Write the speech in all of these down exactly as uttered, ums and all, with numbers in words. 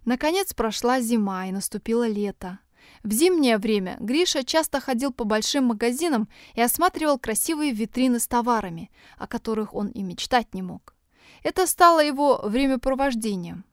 Наконец прошла зима, и наступило лето. В зимнее время Гриша часто ходил по большим магазинам и осматривал красивые витрины с товарами, о которых он и мечтать не мог. Это стало его времяпровождением.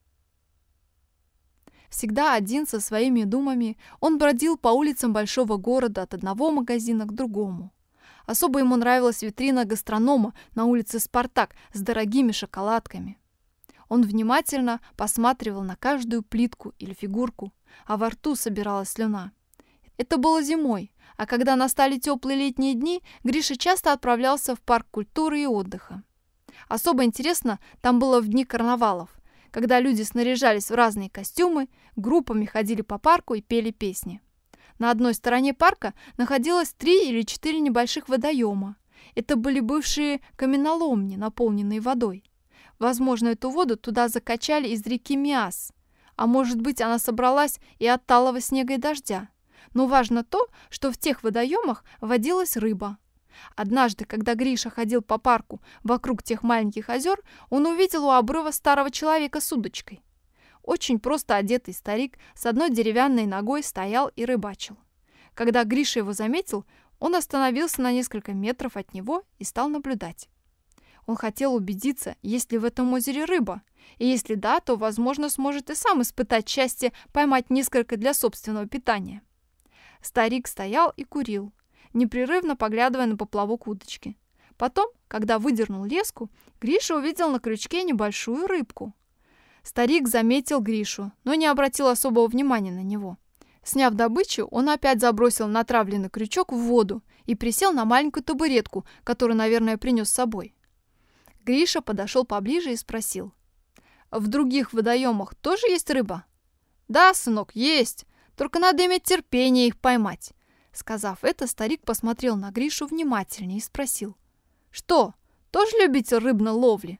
Всегда один со своими думами, он бродил по улицам большого города от одного магазина к другому. Особо ему нравилась витрина гастронома на улице Спартак с дорогими шоколадками. Он внимательно посматривал на каждую плитку или фигурку, а во рту собиралась слюна. Это было зимой, а когда настали теплые летние дни, Гриша часто отправлялся в парк культуры и отдыха. Особо интересно там было в дни карнавалов, когда люди снаряжались в разные костюмы, группами ходили по парку и пели песни. На одной стороне парка находилось три или четыре небольших водоема. Это были бывшие каменоломни, наполненные водой. Возможно, эту воду туда закачали из реки Миас, а может быть, она собралась и от талого снега и дождя. Но важно то, что в тех водоемах водилась рыба. Однажды, когда Гриша ходил по парку вокруг тех маленьких озер, он увидел у обрыва старого человека с удочкой. Очень просто одетый старик с одной деревянной ногой стоял и рыбачил. Когда Гриша его заметил, он остановился на несколько метров от него и стал наблюдать. Он хотел убедиться, есть ли в этом озере рыба, и если да, то, возможно, сможет и сам испытать счастье поймать несколько для собственного питания. Старик стоял и курил, непрерывно поглядывая на поплавок удочки. Потом, когда выдернул леску, Гриша увидел на крючке небольшую рыбку. Старик заметил Гришу, но не обратил особого внимания на него. Сняв добычу, он опять забросил натравленный крючок в воду и присел на маленькую табуретку, которую, наверное, принес с собой. Гриша подошел поближе и спросил: «В других водоемах тоже есть рыба?» «Да, сынок, есть, только надо иметь терпение их поймать». Сказав это, старик посмотрел на Гришу внимательнее и спросил: «Что, тоже любитель рыбной ловли?»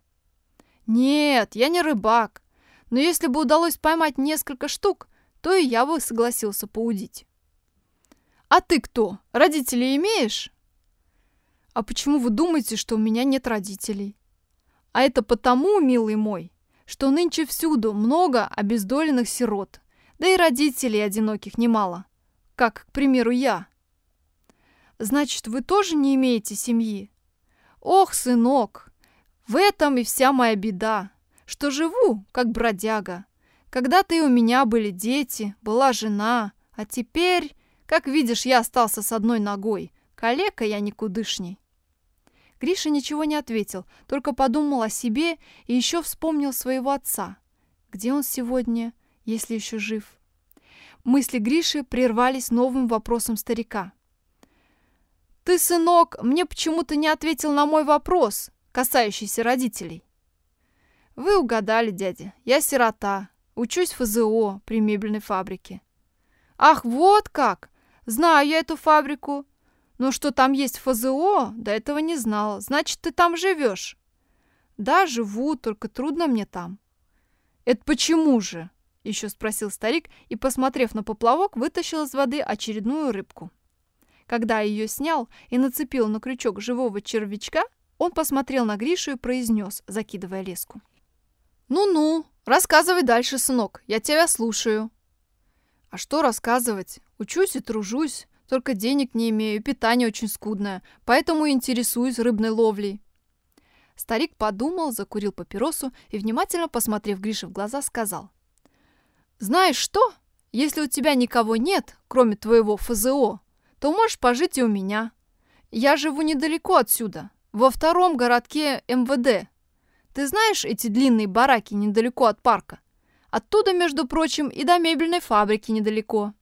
«Нет, я не рыбак, но если бы удалось поймать несколько штук, то и я бы согласился поудить». «А ты кто? Родителей имеешь?» «А почему вы думаете, что у меня нет родителей?» «А это потому, милый мой, что нынче всюду много обездоленных сирот, да и родителей одиноких немало, как, к примеру, я». «Значит, вы тоже не имеете семьи?» «Ох, сынок, в этом и вся моя беда, что живу, как бродяга. Когда-то и у меня были дети, была жена, а теперь, как видишь, я остался с одной ногой, калека я никудышний». Гриша ничего не ответил, только подумал о себе и еще вспомнил своего отца. Где он сегодня, если еще жив? Мысли Гриши прервались новым вопросом старика. «Ты, сынок, мне почему-то не ответил на мой вопрос, касающийся родителей». «Вы угадали, дядя, я сирота, учусь в эф зэ о при мебельной фабрике». «Ах, вот как! Знаю я эту фабрику. Но что там есть в эф зэ о, до этого не знала. Значит, ты там живешь?» «Да, живу, только трудно мне там». «Это почему же?» — еще спросил старик и, посмотрев на поплавок, вытащил из воды очередную рыбку. Когда ее снял и нацепил на крючок живого червячка, он посмотрел на Гришу и произнес, закидывая леску: «Ну-ну, рассказывай дальше, сынок, я тебя слушаю». «А что рассказывать? Учусь и тружусь. Только денег не имею, питание очень скудное, поэтому и интересуюсь рыбной ловлей». Старик подумал, закурил папиросу и, внимательно посмотрев Грише в глаза, сказал: «Знаешь что? Если у тебя никого нет, кроме твоего эф зэ о, то можешь пожить и у меня. Я живу недалеко отсюда, во втором городке эм вэ дэ. Ты знаешь эти длинные бараки недалеко от парка? Оттуда, между прочим, и до мебельной фабрики недалеко».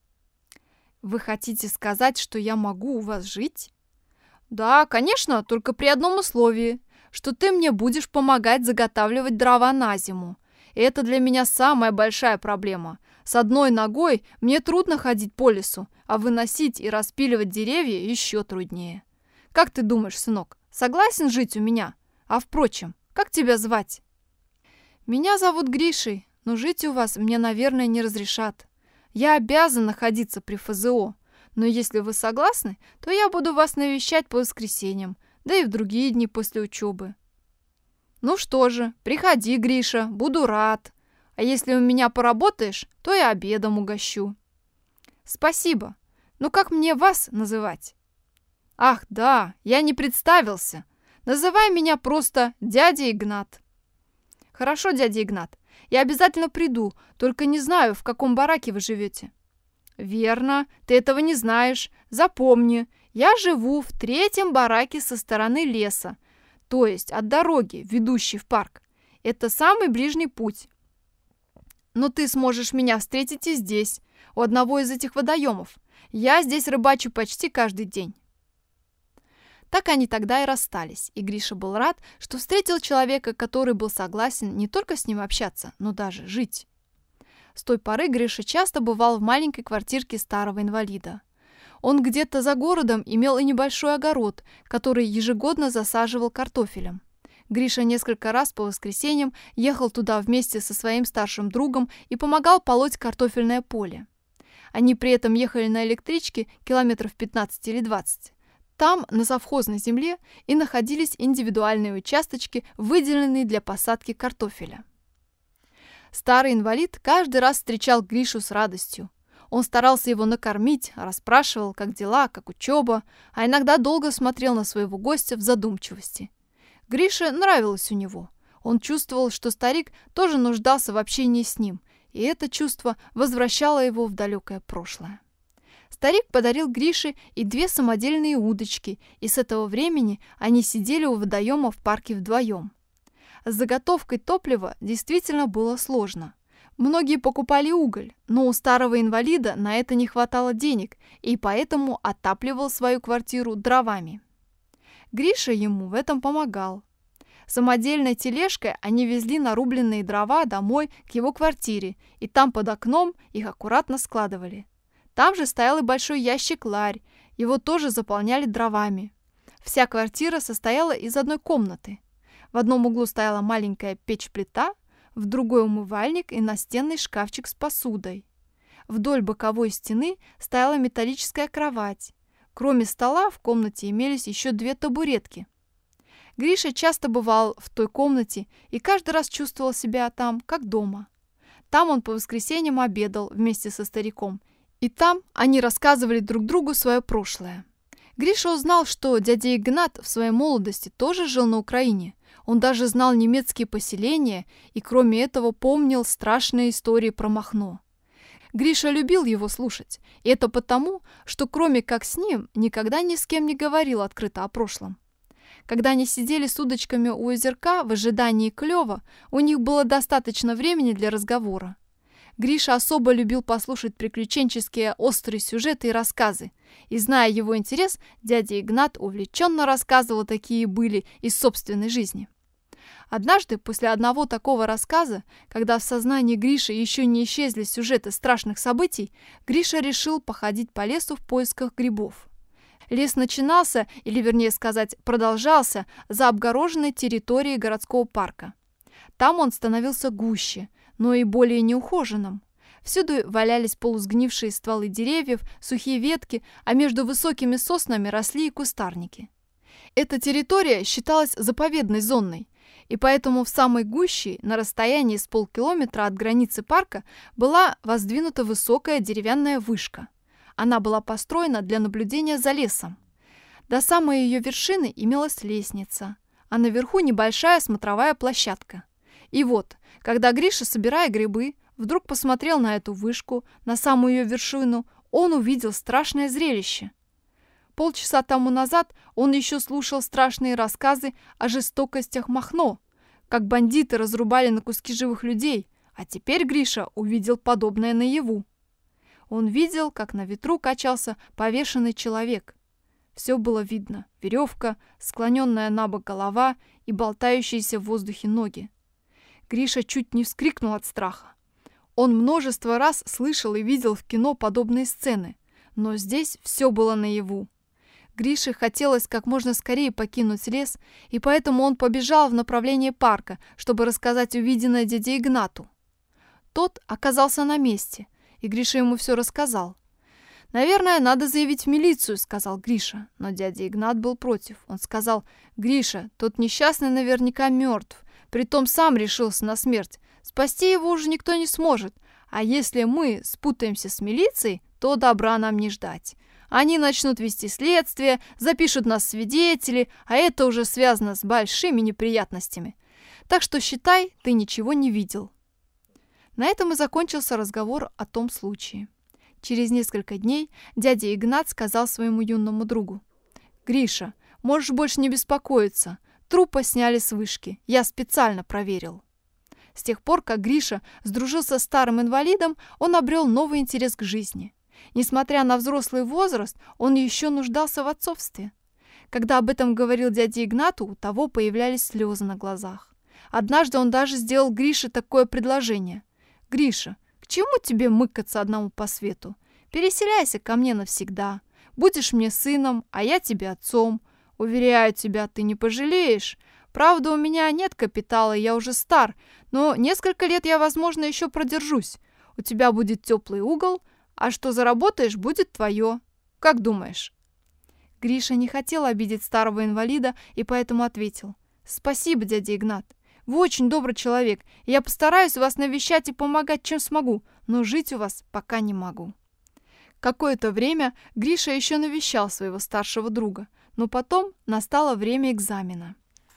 «Вы хотите сказать, что я могу у вас жить?» «Да, конечно, только при одном условии, что ты мне будешь помогать заготавливать дрова на зиму. И это для меня самая большая проблема. С одной ногой мне трудно ходить по лесу, а выносить и распиливать деревья еще труднее. Как ты думаешь, сынок, согласен жить у меня? А впрочем, как тебя звать?» «Меня зовут Гришей, но жить у вас мне, наверное, не разрешат. Я обязан находиться при эф зэ о, но если вы согласны, то я буду вас навещать по воскресеньям, да и в другие дни после учебы». «Ну что же, приходи, Гриша, буду рад. А если у меня поработаешь, то и обедом угощу». «Спасибо. Но как мне вас называть?» «Ах, да, я не представился. Называй меня просто дядя Игнат». «Хорошо, дядя Игнат. Я обязательно приду, только не знаю, в каком бараке вы живете». «Верно, ты этого не знаешь. Запомни, я живу в третьем бараке со стороны леса, то есть от дороги, ведущей в парк. Это самый ближний путь. Но ты сможешь меня встретить и здесь, у одного из этих водоемов. Я здесь рыбачу почти каждый день». Так они тогда и расстались, и Гриша был рад, что встретил человека, который был согласен не только с ним общаться, но даже жить. С той поры Гриша часто бывал в маленькой квартирке старого инвалида. Он где-то за городом имел и небольшой огород, который ежегодно засаживал картофелем. Гриша несколько раз по воскресеньям ехал туда вместе со своим старшим другом и помогал полоть картофельное поле. Они при этом ехали на электричке километров пятнадцать или двадцать. Там, на совхозной земле, и находились индивидуальные участочки, выделенные для посадки картофеля. Старый инвалид каждый раз встречал Гришу с радостью. Он старался его накормить, расспрашивал, как дела, как учеба, а иногда долго смотрел на своего гостя в задумчивости. Грише нравилось у него. Он чувствовал, что старик тоже нуждался в общении с ним, и это чувство возвращало его в далекое прошлое. Старик подарил Грише и две самодельные удочки, и с этого времени они сидели у водоема в парке вдвоем. С заготовкой топлива действительно было сложно. Многие покупали уголь, но у старого инвалида на это не хватало денег, и поэтому отапливал свою квартиру дровами. Гриша ему в этом помогал. Самодельной тележкой они везли нарубленные дрова домой к его квартире, и там под окном их аккуратно складывали. Там же стоял и большой ящик-ларь, его тоже заполняли дровами. Вся квартира состояла из одной комнаты. В одном углу стояла маленькая печь-плита, в другой умывальник и настенный шкафчик с посудой. Вдоль боковой стены стояла металлическая кровать. Кроме стола в комнате имелись еще две табуретки. Гриша часто бывал в той комнате и каждый раз чувствовал себя там, как дома. Там он по воскресеньям обедал вместе со стариком, и там они рассказывали друг другу свое прошлое. Гриша узнал, что дядя Игнат в своей молодости тоже жил на Украине. Он даже знал немецкие поселения и, кроме этого, помнил страшные истории про Махно. Гриша любил его слушать, и это потому, что кроме как с ним никогда ни с кем не говорил открыто о прошлом. Когда они сидели с удочками у озерка в ожидании клёва, у них было достаточно времени для разговора. Гриша особо любил послушать приключенческие острые сюжеты и рассказы. И, зная его интерес, дядя Игнат увлеченно рассказывал такие были из собственной жизни. Однажды, после одного такого рассказа, когда в сознании Гриши еще не исчезли сюжеты страшных событий, Гриша решил походить по лесу в поисках грибов. Лес начинался, или вернее сказать, продолжался за обгороженной территорией городского парка. Там он становился гуще, но и более неухоженным. Всюду валялись полусгнившие стволы деревьев, сухие ветки, а между высокими соснами росли и кустарники. Эта территория считалась заповедной зоной, и поэтому в самой гуще, на расстоянии с полкилометра от границы парка, была воздвинута высокая деревянная вышка. Она была построена для наблюдения за лесом. До самой ее вершины имелась лестница, а наверху небольшая смотровая площадка. И вот, когда Гриша, собирая грибы, вдруг посмотрел на эту вышку, на самую ее вершину, он увидел страшное зрелище. Полчаса тому назад он еще слушал страшные рассказы о жестокостях Махно, как бандиты разрубали на куски живых людей, а теперь Гриша увидел подобное наяву. Он видел, как на ветру качался повешенный человек. Все было видно: веревка, склоненная на бок голова и болтающиеся в воздухе ноги. Гриша чуть не вскрикнул от страха. Он множество раз слышал и видел в кино подобные сцены, но здесь все было наяву. Грише хотелось как можно скорее покинуть лес, и поэтому он побежал в направлении парка, чтобы рассказать увиденное дяде Игнату. Тот оказался на месте, и Гриша ему все рассказал. «Наверное, надо заявить в милицию», — сказал Гриша, но дядя Игнат был против. Он сказал: «Гриша, тот несчастный наверняка мертв. Притом сам решился на смерть. Спасти его уже никто не сможет. А если мы спутаемся с милицией, то добра нам не ждать. Они начнут вести следствие, запишут нас в свидетели, а это уже связано с большими неприятностями. Так что считай, ты ничего не видел». На этом и закончился разговор о том случае. Через несколько дней дядя Игнат сказал своему юному другу: «Гриша, можешь больше не беспокоиться. Трупа сняли с вышки. Я специально проверил». С тех пор, как Гриша сдружился с старым инвалидом, он обрел новый интерес к жизни. Несмотря на взрослый возраст, он еще нуждался в отцовстве. Когда об этом говорил дяде Игнату, у того появлялись слезы на глазах. Однажды он даже сделал Грише такое предложение: «Гриша, к чему тебе мыкаться одному по свету? Переселяйся ко мне навсегда. Будешь мне сыном, а я тебе отцом. Уверяю тебя, ты не пожалеешь. Правда, у меня нет капитала, я уже стар, но несколько лет я, возможно, еще продержусь. У тебя будет теплый угол, а что заработаешь, будет твое. Как думаешь?» Гриша не хотел обидеть старого инвалида и поэтому ответил: «Спасибо, дядя Игнат. Вы очень добрый человек, и я постараюсь вас навещать и помогать, чем смогу, но жить у вас пока не могу». Какое-то время Гриша еще навещал своего старшего друга, но потом настало время экзамена.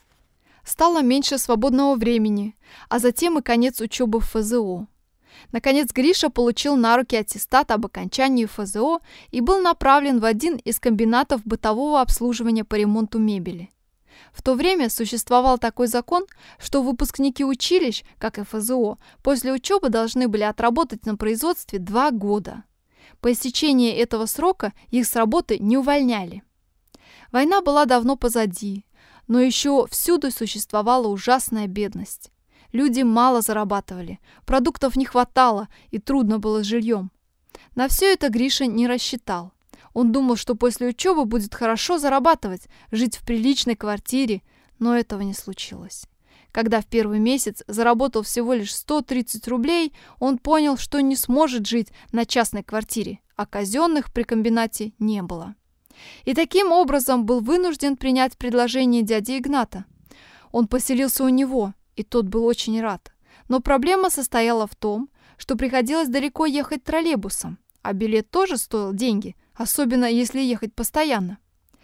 Стало меньше свободного времени, а затем и конец учебы в эф зэ о. Наконец Гриша получил на руки аттестат об окончании эф зэ о и был направлен в один из комбинатов бытового обслуживания по ремонту мебели. В то время существовал такой закон, что выпускники училищ, как и эф зэ о, после учебы должны были отработать на производстве два года. По истечении этого срока их с работы не увольняли. Война была давно позади, но еще всюду существовала ужасная бедность. Люди мало зарабатывали, продуктов не хватало и трудно было с жильем. На все это Гриша не рассчитал. Он думал, что после учебы будет хорошо зарабатывать, жить в приличной квартире, но этого не случилось. Когда в первый месяц заработал всего лишь сто тридцать рублей, он понял, что не сможет жить на частной квартире, а казенных при комбинате не было. И таким образом был вынужден принять предложение дяди Игната. Он поселился у него, и тот был очень рад. Но проблема состояла в том, что приходилось далеко ехать троллейбусом, а билет тоже стоил деньги, особенно если ехать постоянно.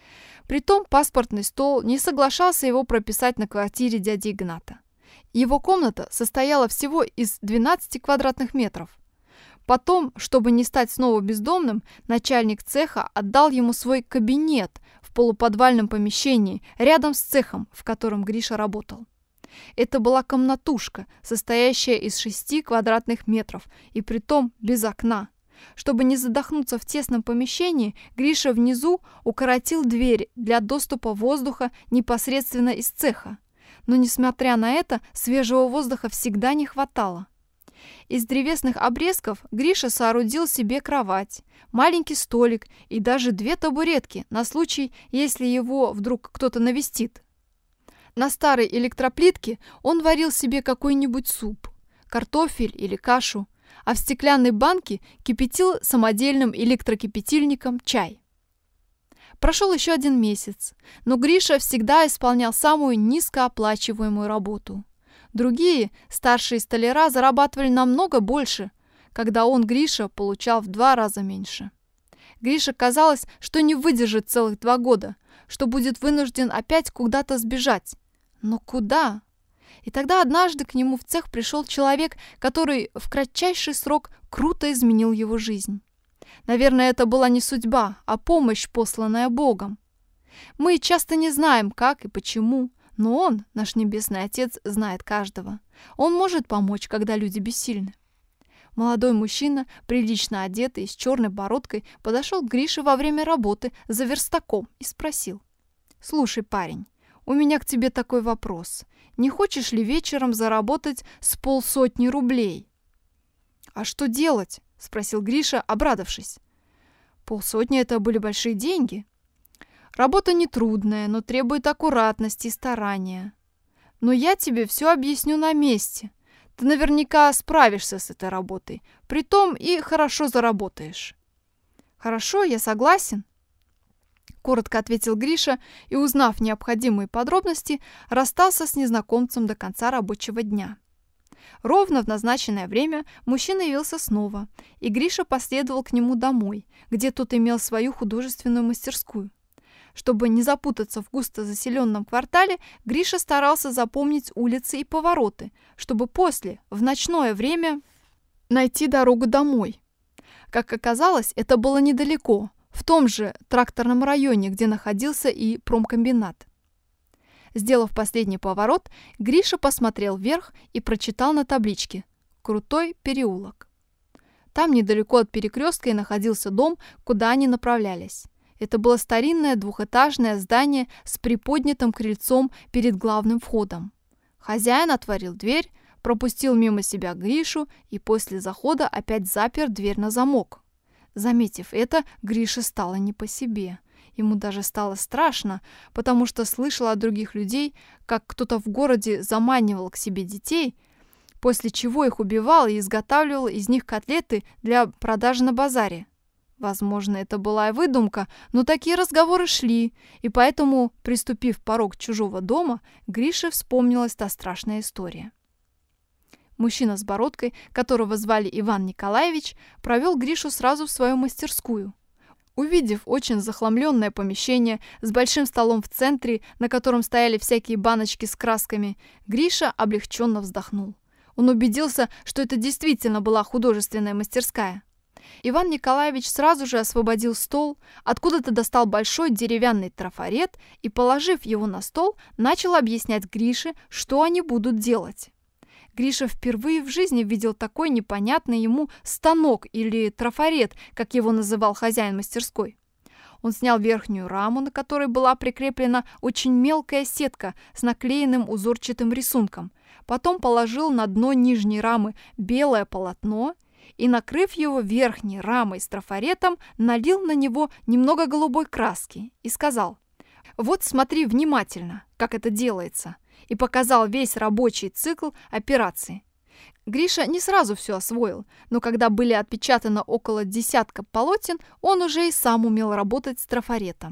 Притом паспортный стол не соглашался его прописать на квартире дяди Игната. Его комната состояла всего из двенадцати квадратных метров. Потом, чтобы не стать снова бездомным, начальник цеха отдал ему свой кабинет в полуподвальном помещении рядом с цехом, в котором Гриша работал. Это была комнатушка, состоящая из шести квадратных метров, и притом без окна. Чтобы не задохнуться в тесном помещении, Гриша внизу укоротил дверь для доступа воздуха непосредственно из цеха. Но, несмотря на это, свежего воздуха всегда не хватало. Из древесных обрезков Гриша соорудил себе кровать, маленький столик и даже две табуретки на случай, если его вдруг кто-то навестит. На старой электроплитке он варил себе какой-нибудь суп, картофель или кашу, а в стеклянной банке кипятил самодельным электрокипятильником чай. Прошел еще один месяц, но Гриша всегда исполнял самую низкооплачиваемую работу. Другие, старшие столяра, зарабатывали намного больше, когда он, Гриша, получал в два раза меньше. Грише казалось, что не выдержит целых два года, что будет вынужден опять куда-то сбежать. Но куда? И тогда однажды к нему в цех пришел человек, который в кратчайший срок круто изменил его жизнь. Наверное, это была не судьба, а помощь, посланная Богом. Мы часто не знаем, как и почему, но Он, наш Небесный Отец, знает каждого. Он может помочь, когда люди бессильны. Молодой мужчина, прилично одетый, с черной бородкой, подошел к Грише во время работы за верстаком и спросил: «Слушай, парень, у меня к тебе такой вопрос. Не хочешь ли вечером заработать с полсотни рублей?» «А что делать?» — спросил Гриша, обрадовавшись. Полсотни — это были большие деньги. Работа нетрудная, но требует аккуратности и старания. Но я тебе все объясню на месте. Ты наверняка справишься с этой работой. Притом и хорошо заработаешь. Хорошо, я согласен. — коротко ответил Гриша и, узнав необходимые подробности, расстался с незнакомцем до конца рабочего дня. Ровно в назначенное время мужчина явился снова, и Гриша последовал к нему домой, где тот имел свою художественную мастерскую. Чтобы не запутаться в густо заселенном квартале, Гриша старался запомнить улицы и повороты, чтобы после, в ночное время, найти дорогу домой. Как оказалось, это было недалеко, в том же тракторном районе, где находился и промкомбинат. Сделав последний поворот, Гриша посмотрел вверх и прочитал на табличке «Крутой переулок». Там недалеко от перекрестка и находился дом, куда они направлялись. Это было старинное двухэтажное здание с приподнятым крыльцом перед главным входом. Хозяин отворил дверь, пропустил мимо себя Гришу и после захода опять запер дверь на замок. Заметив это, Грише стало не по себе. Ему даже стало страшно, потому что слышал от других людей, как кто-то в городе заманивал к себе детей, после чего их убивал и изготавливал из них котлеты для продажи на базаре. Возможно, это была и выдумка, но такие разговоры шли, и поэтому, приступив порог чужого дома, Грише вспомнилась та страшная история. Мужчина с бородкой, которого звали Иван Николаевич, провел Гришу сразу в свою мастерскую. Увидев очень захламленное помещение с большим столом в центре, на котором стояли всякие баночки с красками, Гриша облегченно вздохнул. Он убедился, что это действительно была художественная мастерская. Иван Николаевич сразу же освободил стол, откуда-то достал большой деревянный трафарет и, положив его на стол, начал объяснять Грише, что они будут делать. Гриша впервые в жизни видел такой непонятный ему станок или трафарет, как его называл хозяин мастерской. Он снял верхнюю раму, на которой была прикреплена очень мелкая сетка с наклеенным узорчатым рисунком. Потом положил на дно нижней рамы белое полотно и, накрыв его верхней рамой с трафаретом, налил на него немного голубой краски и сказал: «Вот смотри внимательно, как это делается», и показал весь рабочий цикл операции. Гриша не сразу все освоил, но когда были отпечатаны около десятка полотен, он уже и сам умел работать с трафаретом.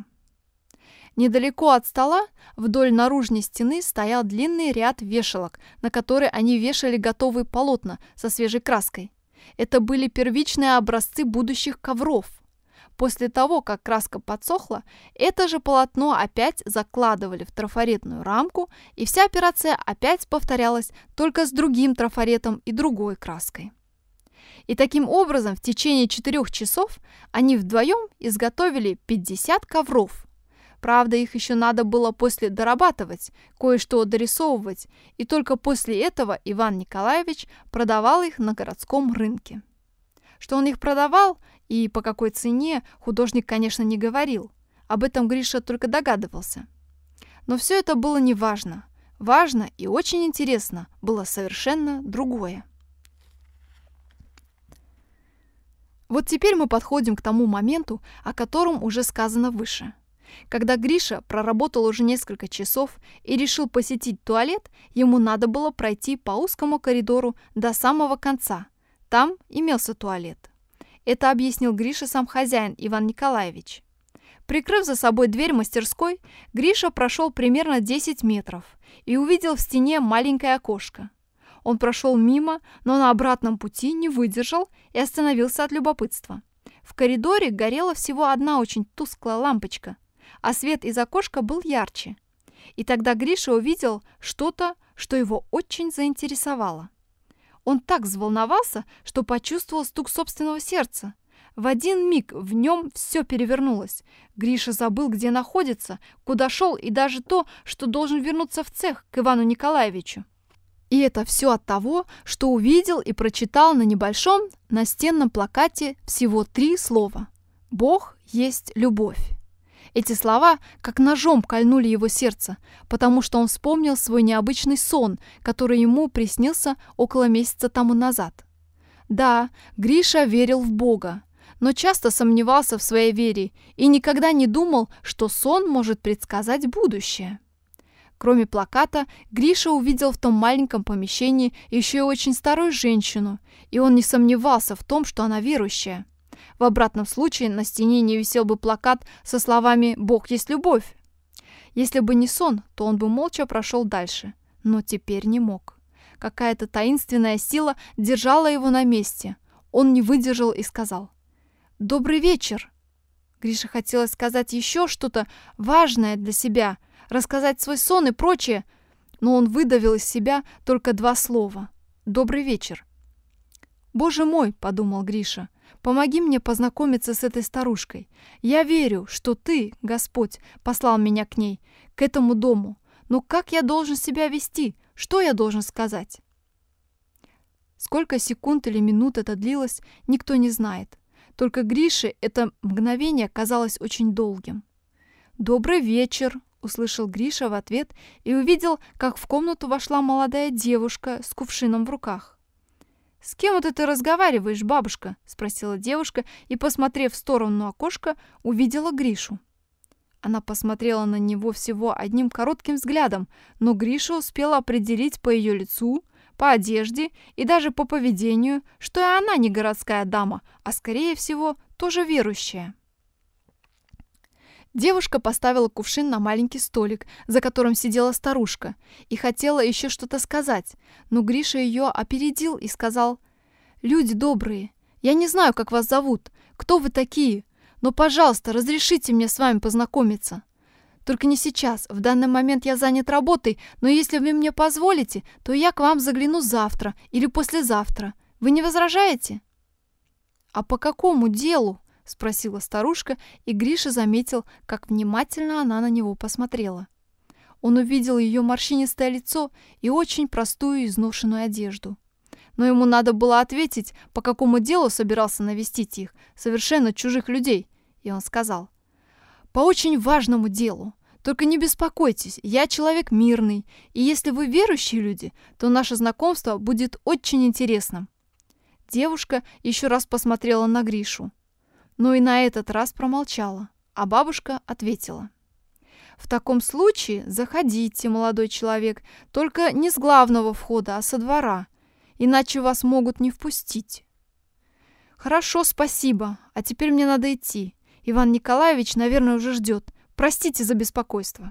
Недалеко от стола, вдоль наружной стены, стоял длинный ряд вешалок, на которые они вешали готовые полотна со свежей краской. Это были первичные образцы будущих ковров. После того, как краска подсохла, это же полотно опять закладывали в трафаретную рамку, и вся операция опять повторялась, только с другим трафаретом и другой краской. И таким образом в течение четырех часов они вдвоем изготовили пятьдесят ковров. Правда, их еще надо было после дорабатывать, кое-что дорисовывать, и только после этого Иван Николаевич продавал их на городском рынке. Что он их продавал и по какой цене, художник, конечно, не говорил. Об этом Гриша только догадывался. Но все это было не важно. Важно и очень интересно было совершенно другое. Вот теперь мы подходим к тому моменту, о котором уже сказано выше. Когда Гриша проработал уже несколько часов и решил посетить туалет, ему надо было пройти по узкому коридору до самого конца. Там имелся туалет. Это объяснил Грише сам хозяин Иван Николаевич. Прикрыв за собой дверь мастерской, Гриша прошел примерно десять метров и увидел в стене маленькое окошко. Он прошел мимо, но на обратном пути не выдержал и остановился от любопытства. В коридоре горела всего одна очень тусклая лампочка, а свет из окошка был ярче. И тогда Гриша увидел что-то, что его очень заинтересовало. Он так взволновался, что почувствовал стук собственного сердца. В один миг в нем все перевернулось. Гриша забыл, где находится, куда шел, и даже то, что должен вернуться в цех к Ивану Николаевичу. И это все от того, что увидел и прочитал на небольшом настенном плакате всего три слова: «Бог есть любовь». Эти слова как ножом кольнули его сердце, потому что он вспомнил свой необычный сон, который ему приснился около месяца тому назад. Да, Гриша верил в Бога, но часто сомневался в своей вере и никогда не думал, что сон может предсказать будущее. Кроме плаката, Гриша увидел в том маленьком помещении еще и очень старую женщину, и он не сомневался в том, что она верующая. В обратном случае на стене не висел бы плакат со словами «Бог есть любовь». Если бы не сон, то он бы молча прошел дальше, но теперь не мог. Какая-то таинственная сила держала его на месте. Он не выдержал и сказал: «Добрый вечер!» Грише хотелось сказать еще что-то важное для себя, рассказать свой сон и прочее, но он выдавил из себя только два слова: «Добрый вечер». «Боже мой!» — подумал Гриша. «Помоги мне познакомиться с этой старушкой. Я верю, что ты, Господь, послал меня к ней, к этому дому. Но как я должен себя вести? Что я должен сказать?» Сколько секунд или минут это длилось, никто не знает. Только Грише это мгновение казалось очень долгим. «Добрый вечер!» — услышал Гриша в ответ и увидел, как в комнату вошла молодая девушка с кувшином в руках. «С кем это ты разговариваешь, бабушка?» — спросила девушка и, посмотрев в сторону окошка, увидела Гришу. Она посмотрела на него всего одним коротким взглядом, но Гриша успел определить по ее лицу, по одежде и даже по поведению, что и она не городская дама, а, скорее всего, тоже верующая. Девушка поставила кувшин на маленький столик, за которым сидела старушка, и хотела еще что-то сказать, но Гриша ее опередил и сказал: «Люди добрые, я не знаю, как вас зовут, кто вы такие, но, пожалуйста, разрешите мне с вами познакомиться. Только не сейчас, в данный момент я занят работой, но если вы мне позволите, то я к вам загляну завтра или послезавтра. Вы не возражаете?» «А по какому делу?» — спросила старушка, и Гриша заметил, как внимательно она на него посмотрела. Он увидел ее морщинистое лицо и очень простую изношенную одежду. Но ему надо было ответить, по какому делу собирался навестить их, совершенно чужих людей, и он сказал: «По очень важному делу. Только не беспокойтесь, я человек мирный, и если вы верующие люди, то наше знакомство будет очень интересным». Девушка еще раз посмотрела на Гришу, но и на этот раз промолчала, а бабушка ответила: «В таком случае заходите, молодой человек, только не с главного входа, а со двора, иначе вас могут не впустить». «Хорошо, спасибо, а теперь мне надо идти. Иван Николаевич, наверное, уже ждет. Простите за беспокойство».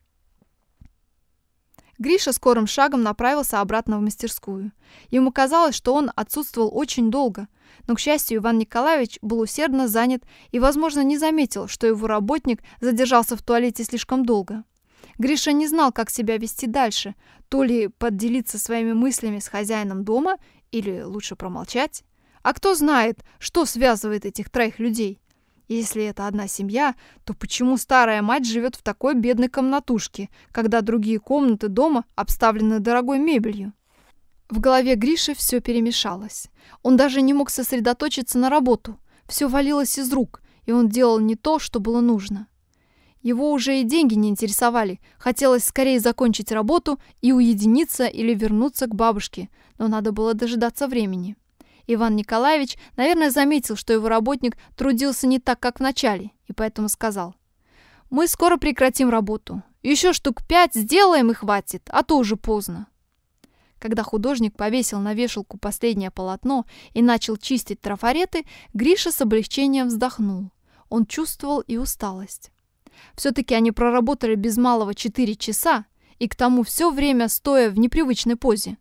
Гриша скорым шагом направился обратно в мастерскую. Ему казалось, что он отсутствовал очень долго, но, к счастью, Иван Николаевич был усердно занят и, возможно, не заметил, что его работник задержался в туалете слишком долго. Гриша не знал, как себя вести дальше, то ли поделиться своими мыслями с хозяином дома, или лучше промолчать. А кто знает, что связывает этих троих людей? Если это одна семья, то почему старая мать живет в такой бедной комнатушке, когда другие комнаты дома обставлены дорогой мебелью? В голове Гриши все перемешалось. Он даже не мог сосредоточиться на работу. Все валилось из рук, и он делал не то, что было нужно. Его уже и деньги не интересовали. Хотелось скорее закончить работу и уединиться или вернуться к бабушке, но надо было дожидаться времени. Иван Николаевич, наверное, заметил, что его работник трудился не так, как в начале, и поэтому сказал: «Мы скоро прекратим работу. Еще штук пять сделаем и хватит, а то уже поздно». Когда художник повесил на вешалку последнее полотно и начал чистить трафареты, Гриша с облегчением вздохнул. Он чувствовал и усталость. Все-таки они проработали без малого четыре часа, и к тому все время стоя в непривычной позе.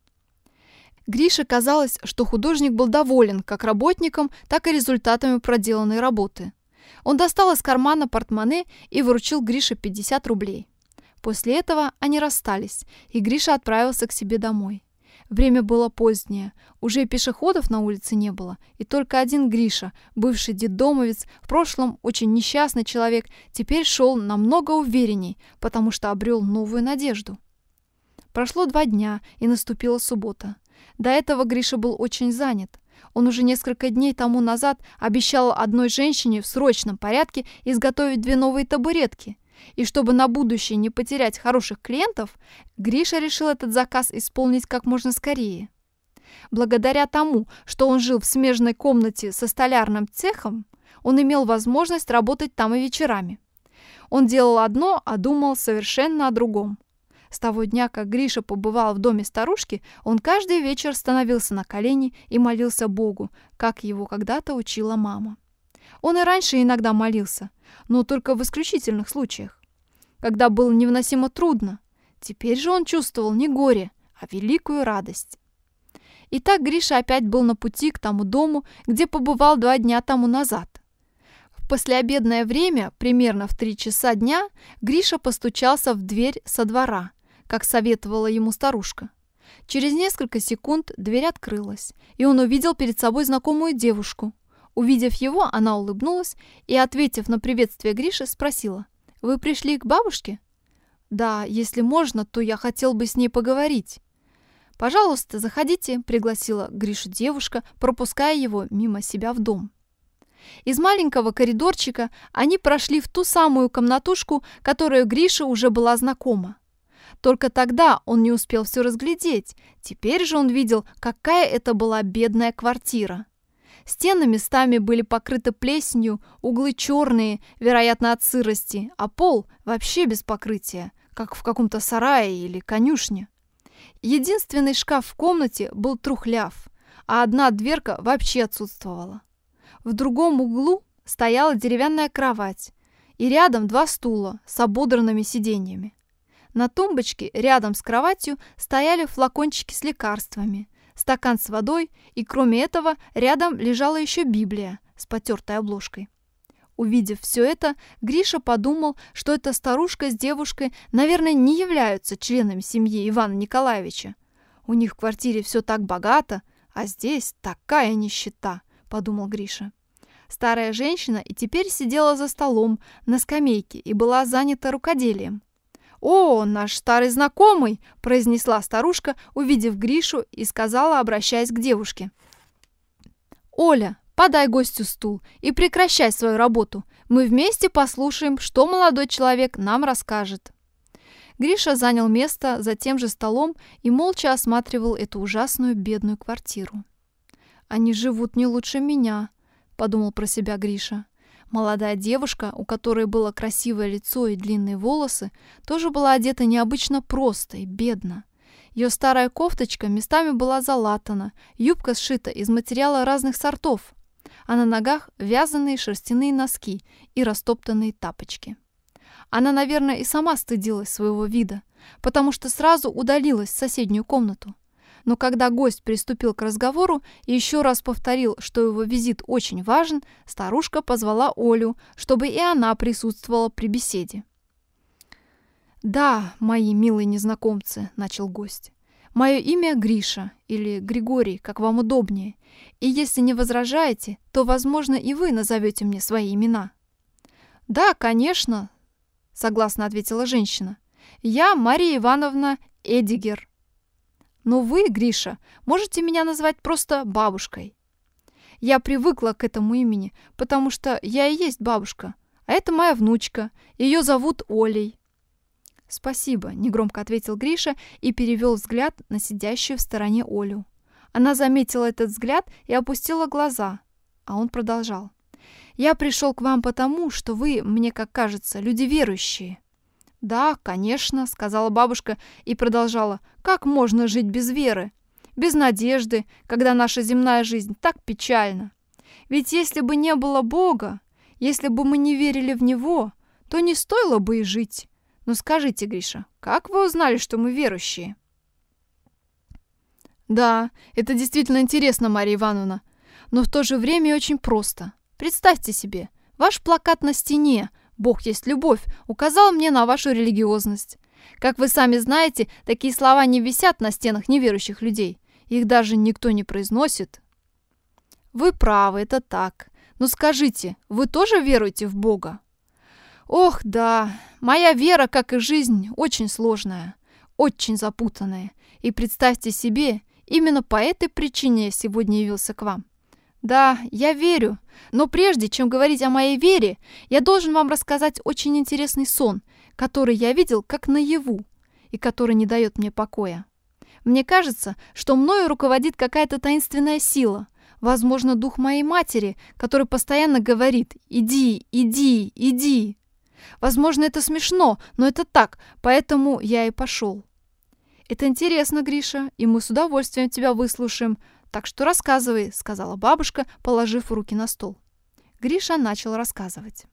Грише казалось, что художник был доволен как работником, так и результатами проделанной работы. Он достал из кармана портмоне и вручил Грише пятьдесят рублей. После этого они расстались, и Гриша отправился к себе домой. Время было позднее, уже и пешеходов на улице не было, и только один Гриша, бывший детдомовец, в прошлом очень несчастный человек, теперь шел намного уверенней, потому что обрел новую надежду. Прошло два дня, и наступила суббота. До этого Гриша был очень занят. Он уже несколько дней тому назад обещал одной женщине в срочном порядке изготовить две новые табуретки. И чтобы на будущее не потерять хороших клиентов, Гриша решил этот заказ исполнить как можно скорее. Благодаря тому, что он жил в смежной комнате со столярным цехом, он имел возможность работать там и вечерами. Он делал одно, а думал совершенно о другом. С того дня, как Гриша побывал в доме старушки, он каждый вечер становился на колени и молился Богу, как его когда-то учила мама. Он и раньше иногда молился, но только в исключительных случаях, когда было невыносимо трудно. Теперь же он чувствовал не горе, а великую радость. Итак, Гриша опять был на пути к тому дому, где побывал два дня тому назад. В послеобедное время, примерно в три часа дня, Гриша постучался в дверь со двора, как советовала ему старушка. Через несколько секунд дверь открылась, и он увидел перед собой знакомую девушку. Увидев его, она улыбнулась и, ответив на приветствие Гриши, спросила: «Вы пришли к бабушке?» «Да, если можно, то я хотел бы с ней поговорить». «Пожалуйста, заходите», — пригласила Гришу девушка, пропуская его мимо себя в дом. Из маленького коридорчика они прошли в ту самую комнатушку, которую Грише уже была знакома. Только тогда он не успел все разглядеть. Теперь же он видел, какая это была бедная квартира. Стены местами были покрыты плесенью, углы черные, вероятно, от сырости, а пол вообще без покрытия, как в каком-то сарае или конюшне. Единственный шкаф в комнате был трухляв, а одна дверка вообще отсутствовала. В другом углу стояла деревянная кровать, и рядом два стула с ободранными сиденьями. На тумбочке рядом с кроватью стояли флакончики с лекарствами, стакан с водой, и кроме этого рядом лежала еще Библия с потертой обложкой. Увидев все это, Гриша подумал, что эта старушка с девушкой, наверное, не являются членами семьи Ивана Николаевича. У них в квартире все так богато, а здесь такая нищета, подумал Гриша. Старая женщина и теперь сидела за столом на скамейке и была занята рукоделием. «О, наш старый знакомый!» – произнесла старушка, увидев Гришу, и сказала, обращаясь к девушке. «Оля, подай гостю стул и прекращай свою работу. Мы вместе послушаем, что молодой человек нам расскажет». Гриша занял место за тем же столом и молча осматривал эту ужасную бедную квартиру. «Они живут не лучше меня», – подумал про себя Гриша. Молодая девушка, у которой было красивое лицо и длинные волосы, тоже была одета необычно просто и бедно. Ее старая кофточка местами была залатана, юбка сшита из материала разных сортов, а на ногах вязаные шерстяные носки и растоптанные тапочки. Она, наверное, и сама стыдилась своего вида, потому что сразу удалилась в соседнюю комнату. Но когда гость приступил к разговору и еще раз повторил, что его визит очень важен, старушка позвала Олю, чтобы и она присутствовала при беседе. «Да, мои милые незнакомцы», — начал гость. «Мое имя Гриша, или Григорий, как вам удобнее. И если не возражаете, то, возможно, и вы назовете мне свои имена». «Да, конечно», — согласно ответила женщина. «Я Мария Ивановна Эдигер. Но вы, Гриша, можете меня назвать просто бабушкой. Я привыкла к этому имени, потому что я и есть бабушка, а это моя внучка, ее зовут Олей». «Спасибо», — негромко ответил Гриша и перевел взгляд на сидящую в стороне Олю. Она заметила этот взгляд и опустила глаза, а он продолжал. «Я пришел к вам потому, что вы, мне как кажется, люди верующие». «Да, конечно», — сказала бабушка и продолжала. «Как можно жить без веры, без надежды, когда наша земная жизнь так печальна? Ведь если бы не было Бога, если бы мы не верили в Него, то не стоило бы и жить. Но скажите, Гриша, как вы узнали, что мы верующие?» «Да, это действительно интересно, Мария Ивановна, но в то же время очень просто. Представьте себе, ваш плакат на стене «Бог есть любовь» указал мне на вашу религиозность. Как вы сами знаете, такие слова не висят на стенах неверующих людей. Их даже никто не произносит». «Вы правы, это так. Но скажите, вы тоже веруете в Бога?» «Ох, да. Моя вера, как и жизнь, очень сложная, очень запутанная. И представьте себе, именно по этой причине я сегодня явился к вам. Да, я верю, но прежде чем говорить о моей вере, я должен вам рассказать очень интересный сон, который я видел как наяву и который не дает мне покоя. Мне кажется, что мною руководит какая-то таинственная сила, возможно, дух моей матери, который постоянно говорит «иди, иди, иди». Возможно, это смешно, но это так, поэтому я и пошел. «Это интересно, Гриша, и мы с удовольствием тебя выслушаем. Так что рассказывай», — сказала бабушка, положив руки на стол. Гриша начал рассказывать.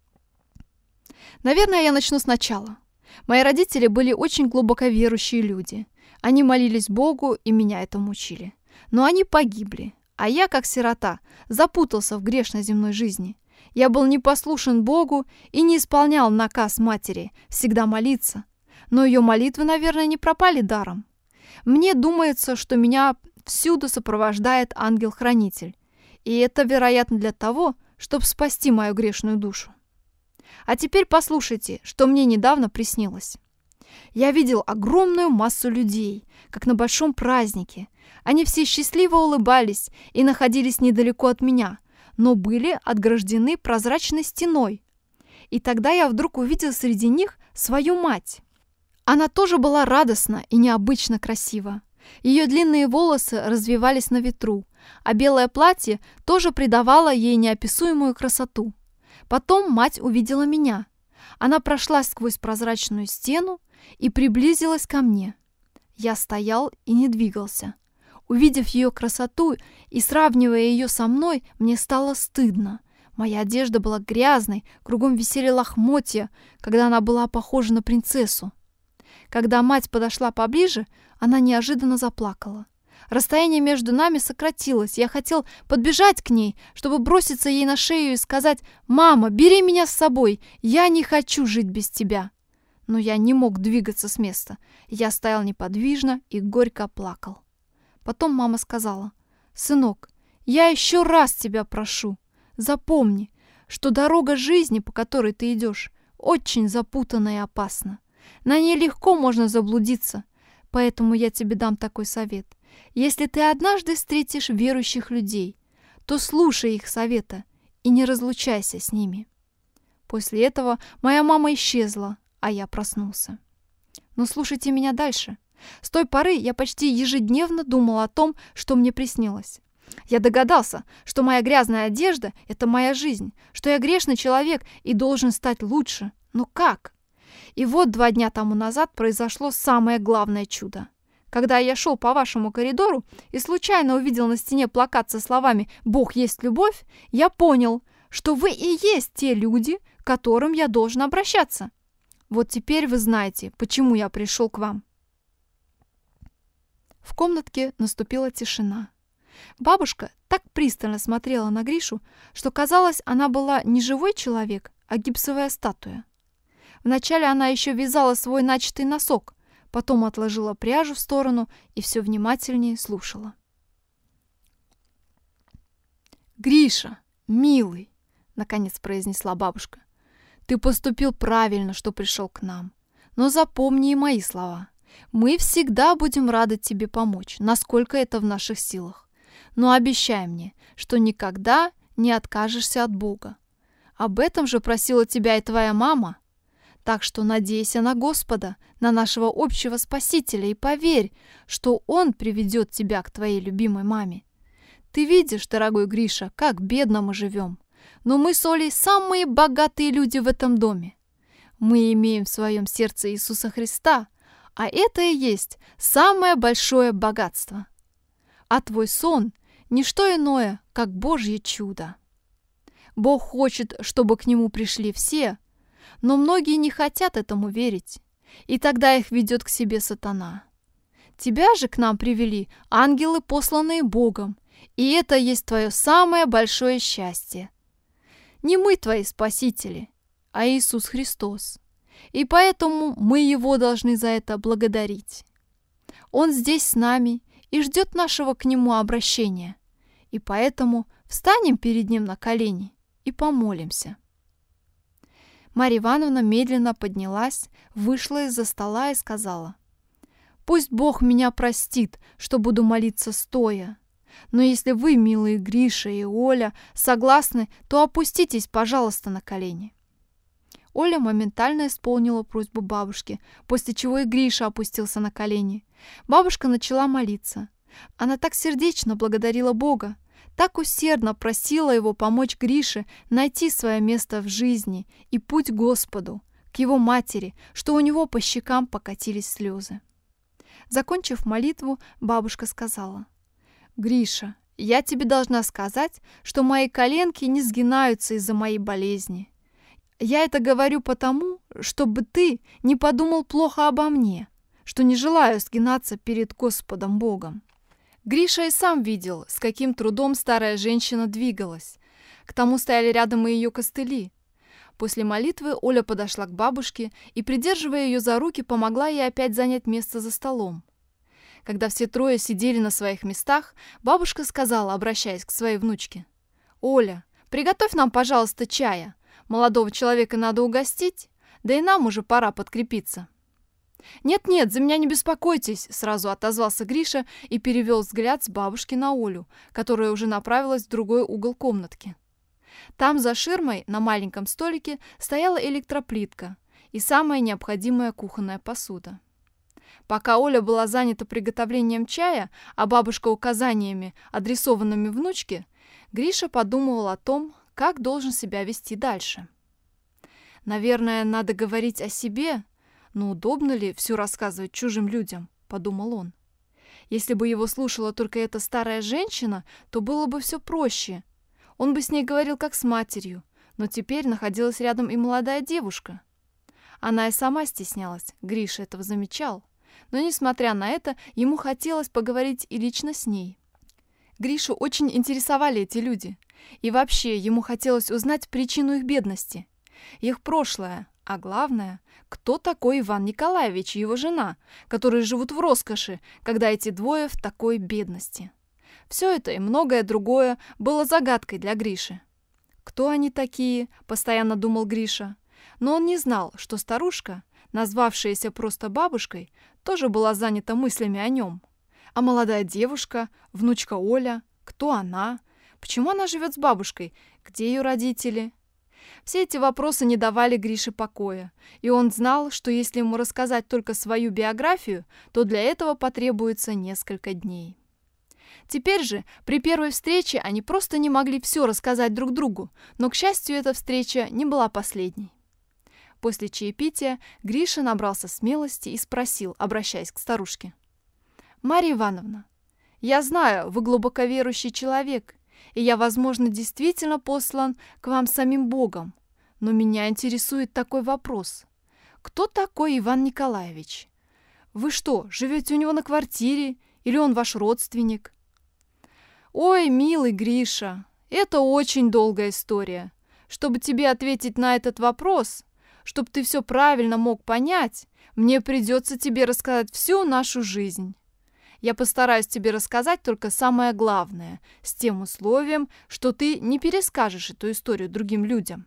Наверное, я начну сначала. Мои родители были очень глубоко верующие люди. Они молились Богу, и меня этому учили. Но они погибли, а я, как сирота, запутался в грешной земной жизни. Я был непослушен Богу и не исполнял наказ матери всегда молиться. Но ее молитвы, наверное, не пропали даром. Мне думается, что меня всюду сопровождает ангел-хранитель. И это, вероятно, для того, чтобы спасти мою грешную душу. А теперь послушайте, что мне недавно приснилось. Я видел огромную массу людей, как на большом празднике. Они все счастливо улыбались и находились недалеко от меня, но были отграждены прозрачной стеной. И тогда я вдруг увидел среди них свою мать. Она тоже была радостна и необычно красива. Ее длинные волосы развивались на ветру, а белое платье тоже придавало ей неописуемую красоту. Потом мать увидела меня. Она прошла сквозь прозрачную стену и приблизилась ко мне. Я стоял и не двигался. Увидев ее красоту и сравнивая ее со мной, мне стало стыдно. Моя одежда была грязной, кругом висели лохмотья, когда она была похожа на принцессу. Когда мать подошла поближе, она неожиданно заплакала. Расстояние между нами сократилось. Я хотел подбежать к ней, чтобы броситься ей на шею и сказать: «Мама, бери меня с собой, я не хочу жить без тебя». Но я не мог двигаться с места. Я стоял неподвижно и горько плакал. Потом мама сказала: «Сынок, я еще раз тебя прошу, запомни, что дорога жизни, по которой ты идешь, очень запутана и опасна. На ней легко можно заблудиться, поэтому я тебе дам такой совет. Если ты однажды встретишь верующих людей, то слушай их совета и не разлучайся с ними». После этого моя мама исчезла, а я проснулся. Но слушайте меня дальше. С той поры я почти ежедневно думал о том, что мне приснилось. Я догадался, что моя грязная одежда — это моя жизнь, что я грешный человек и должен стать лучше. Но как? И вот два дня тому назад произошло самое главное чудо. Когда я шел по вашему коридору и случайно увидел на стене плакат со словами «Бог есть любовь», я понял, что вы и есть те люди, к которым я должен обращаться. Вот теперь вы знаете, почему я пришел к вам. В комнатке наступила тишина. Бабушка так пристально смотрела на Гришу, что казалось, она была не живой человек, а гипсовая статуя. Вначале она еще вязала свой начатый носок, потом отложила пряжу в сторону и все внимательнее слушала. «Гриша, милый», — наконец произнесла бабушка, — «ты поступил правильно, что пришел к нам. Но запомни и мои слова. Мы всегда будем рады тебе помочь, насколько это в наших силах. Но обещай мне, что никогда не откажешься от Бога. Об этом же просила тебя и твоя мама. Так что надейся на Господа, на нашего общего Спасителя, и поверь, что Он приведет тебя к твоей любимой маме. Ты видишь, дорогой Гриша, как бедно мы живем. Но мы с Олей самые богатые люди в этом доме. Мы имеем в своем сердце Иисуса Христа, а это и есть самое большое богатство. А твой сон – не что иное, как Божье чудо. Бог хочет, чтобы к Нему пришли все, но многие не хотят этому верить, и тогда их ведет к себе сатана. Тебя же к нам привели ангелы, посланные Богом, и это есть твое самое большое счастье. Не мы твои спасители, а Иисус Христос, и поэтому мы Его должны за это благодарить. Он здесь с нами и ждет нашего к Нему обращения, и поэтому встанем перед Ним на колени и помолимся. Марья Ивановна медленно поднялась, вышла из-за стола и сказала: «Пусть Бог меня простит, что буду молиться стоя. Но если вы, милые Гриша и Оля, согласны, то опуститесь, пожалуйста, на колени». Оля моментально исполнила просьбу бабушки, после чего и Гриша опустился на колени. Бабушка начала молиться. Она так сердечно благодарила Бога, так усердно просила Его помочь Грише найти свое место в жизни и путь к Господу, к Его матери, что у него по щекам покатились слезы. Закончив молитву, бабушка сказала: «Гриша, Я тебе должна сказать, что мои коленки не сгинаются из-за моей болезни. Я это говорю потому, чтобы ты не подумал плохо обо мне, что не желаю сгинаться перед Господом Богом». Гриша и сам видел, с каким трудом старая женщина двигалась. К тому стояли рядом и ее костыли. После молитвы Оля подошла к бабушке и, придерживая ее за руки, помогла ей опять занять место за столом. Когда все трое сидели на своих местах, бабушка сказала, обращаясь к своей внучке: «Оля, приготовь нам, пожалуйста, чая. Молодого человека надо угостить, да и нам уже пора подкрепиться». «Нет-нет, за меня не беспокойтесь», — сразу отозвался Гриша и перевел взгляд с бабушки на Олю, которая уже направилась в другой угол комнатки. Там за ширмой на маленьком столике стояла электроплитка и самая необходимая кухонная посуда. Пока Оля была занята приготовлением чая, а бабушка указаниями, адресованными внучке, Гриша подумывал о том, как должен себя вести дальше. «Наверное, надо говорить о себе, но удобно ли все рассказывать чужим людям?» – подумал он. Если бы его слушала только эта старая женщина, то было бы все проще. Он бы с ней говорил как с матерью, но теперь находилась рядом и молодая девушка. Она и сама стеснялась, Гриша этого замечал. Но, несмотря на это, ему хотелось поговорить и лично с ней. Гришу очень интересовали эти люди. И вообще, ему хотелось узнать причину их бедности. Их прошлое, а главное, кто такой Иван Николаевич и его жена, которые живут в роскоши, когда эти двое в такой бедности. Все это и многое другое было загадкой для Гриши. «Кто они такие?» – постоянно думал Гриша. Но он не знал, что старушка, назвавшаяся просто бабушкой, тоже была занята мыслями о нем. А молодая девушка, внучка Оля, кто она? Почему она живет с бабушкой? Где ее родители? Все эти вопросы не давали Грише покоя, и он знал, что если ему рассказать только свою биографию, то для этого потребуется несколько дней. Теперь же, при первой встрече, они просто не могли все рассказать друг другу, но, к счастью, эта встреча не была последней. После чаепития Гриша набрался смелости и спросил, обращаясь к старушке: «Марья Ивановна, я знаю, вы глубоко верующий человек, и я, возможно, действительно послан к вам самим Богом, но меня интересует такой вопрос. Кто такой Иван Николаевич? Вы что, живете у него на квартире, или он ваш родственник?» «Ой, милый Гриша, это очень долгая история. Чтобы тебе ответить на этот вопрос, чтобы ты все правильно мог понять, мне придется тебе рассказать всю нашу жизнь. Я постараюсь тебе рассказать только самое главное, с тем условием, что ты не перескажешь эту историю другим людям».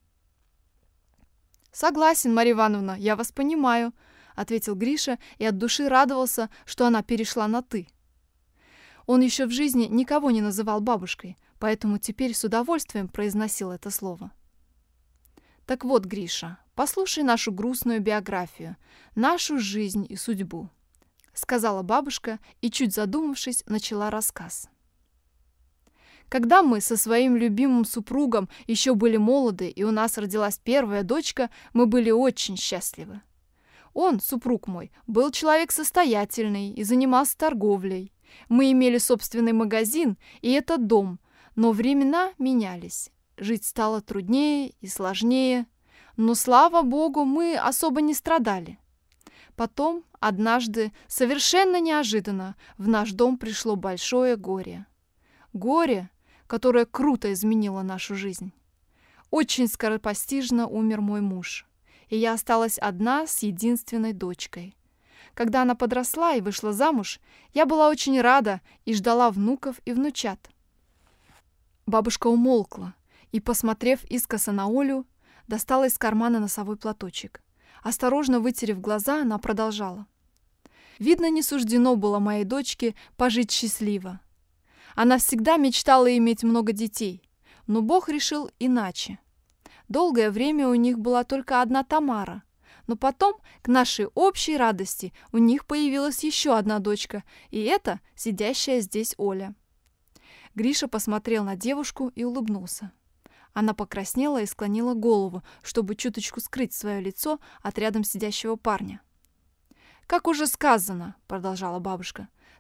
«Согласен, Марья Ивановна, я вас понимаю», — ответил Гриша и от души радовался, что она перешла на «ты». Он еще в жизни никого не называл бабушкой, поэтому теперь с удовольствием произносил это слово. «Так вот, Гриша, послушай нашу грустную биографию, нашу жизнь и судьбу», — сказала бабушка и, чуть задумавшись, начала рассказ. «Когда мы со своим любимым супругом еще были молоды, и у нас родилась первая дочка, мы были очень счастливы. Он, супруг мой, был человек состоятельный и занимался торговлей. Мы имели собственный магазин и этот дом, но времена менялись. Жить стало труднее и сложнее, но, слава богу, мы особо не страдали. Потом, однажды, совершенно неожиданно, в наш дом пришло большое горе. Горе, которое круто изменило нашу жизнь. Очень скоропостижно умер мой муж, и я осталась одна с единственной дочкой. Когда она подросла и вышла замуж, я была очень рада и ждала внуков и внучат». Бабушка умолкла и, посмотрев искоса на Олю, достала из кармана носовой платочек. Осторожно вытерев глаза, она продолжала: «Видно, не суждено было моей дочке пожить счастливо. Она всегда мечтала иметь много детей, но Бог решил иначе. Долгое время у них была только одна Тамара, но потом, к нашей общей радости, у них появилась еще одна дочка, и это сидящая здесь Оля». Гриша посмотрел на девушку и улыбнулся. Она покраснела и склонила голову, чтобы чуточку скрыть свое лицо от рядом сидящего парня. «Как уже сказано, — продолжала бабушка, —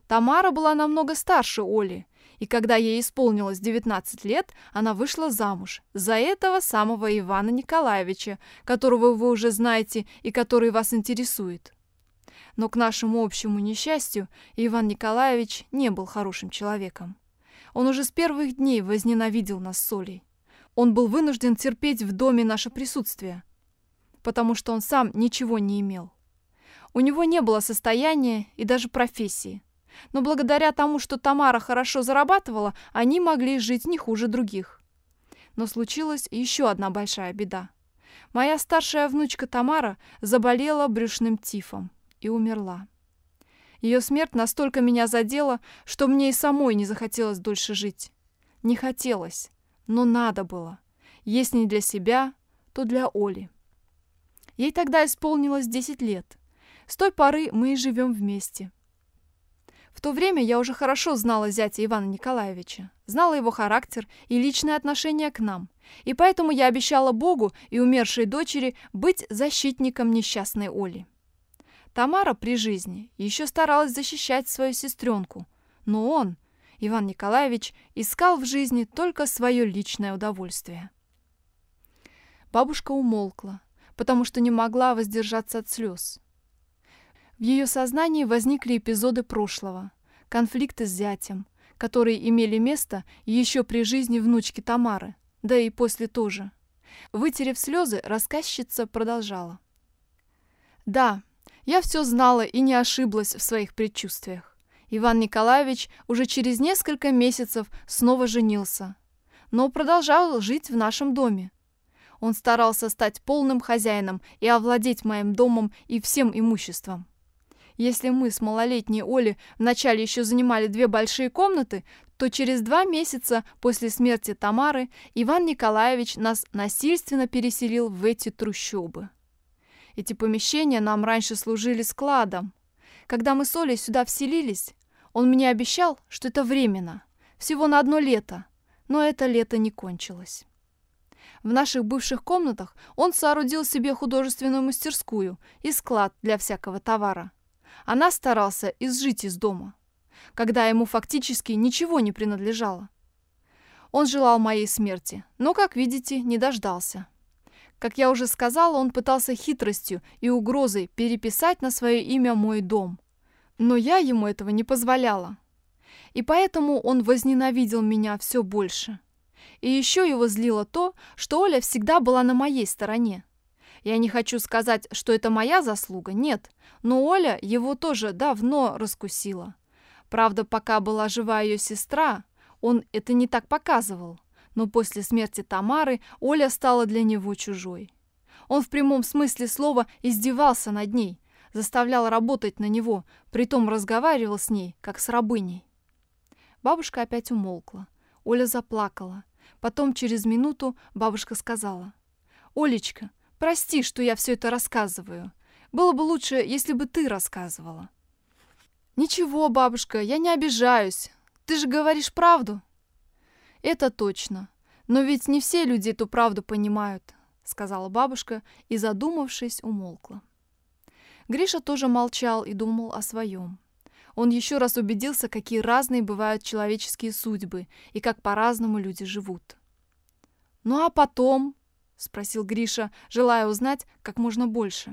Тамара была намного старше Оли, и когда ей исполнилось девятнадцать лет, она вышла замуж за этого самого Ивана Николаевича, которого вы уже знаете и который вас интересует. Но к нашему общему несчастью Иван Николаевич не был хорошим человеком. Он уже с первых дней возненавидел нас с Олей. Он был вынужден терпеть в доме наше присутствие, потому что он сам ничего не имел. У него не было состояния и даже профессии. Но благодаря тому, что Тамара хорошо зарабатывала, они могли жить не хуже других. Но случилась еще одна большая беда. Моя старшая внучка Тамара заболела брюшным тифом и умерла. Ее смерть настолько меня задела, что мне и самой не захотелось дольше жить. Не хотелось, но надо было. Если не для себя, то для Оли. Ей тогда исполнилось десять лет. С той поры мы и живем вместе. В то время я уже хорошо знала зятя Ивана Николаевича, знала его характер и личное отношение к нам, и поэтому я обещала Богу и умершей дочери быть защитником несчастной Оли. Тамара при жизни еще старалась защищать свою сестренку, но он, Иван Николаевич, искал в жизни только свое личное удовольствие. Бабушка умолкла, потому что не могла воздержаться от слез. В ее сознании возникли эпизоды прошлого, конфликты с зятем, которые имели место еще при жизни внучки Тамары, да и после тоже. Вытерев слезы, рассказчица продолжала. «Да, я все знала и не ошиблась в своих предчувствиях. Иван Николаевич уже через несколько месяцев снова женился, но продолжал жить в нашем доме. Он старался стать полным хозяином и овладеть моим домом и всем имуществом. Если мы с малолетней Олей вначале еще занимали две большие комнаты, то через два месяца после смерти Тамары Иван Николаевич нас насильственно переселил в эти трущобы. Эти помещения нам раньше служили складом. Когда мы с Олей сюда вселились, он мне обещал, что это временно, всего на одно лето, но это лето не кончилось. В наших бывших комнатах он соорудил себе художественную мастерскую и склад для всякого товара. Она старался изжить из дома, когда ему фактически ничего не принадлежало. Он желал моей смерти, но, как видите, не дождался. Как я уже сказала, он пытался хитростью и угрозой переписать на свое имя мой дом. Но я ему этого не позволяла. И поэтому он возненавидел меня все больше. И еще его злило то, что Оля всегда была на моей стороне. Я не хочу сказать, что это моя заслуга, нет, но Оля его тоже давно раскусила. Правда, пока была жива ее сестра, он это не так показывал, но после смерти Тамары Оля стала для него чужой. Он в прямом смысле слова издевался над ней, заставлял работать на него, притом разговаривал с ней, как с рабыней. Бабушка опять умолкла. Оля заплакала. Потом через минуту бабушка сказала: «Олечка, прости, что я все это рассказываю. Было бы лучше, если бы ты рассказывала». «Ничего, бабушка, я не обижаюсь. Ты же говоришь правду». «Это точно. Но ведь не все люди эту правду понимают», — сказала бабушка и, задумавшись, умолкла. Гриша тоже молчал и думал о своем. Он еще раз убедился, какие разные бывают человеческие судьбы и как по-разному люди живут. «Ну а потом?» — спросил Гриша, желая узнать как можно больше.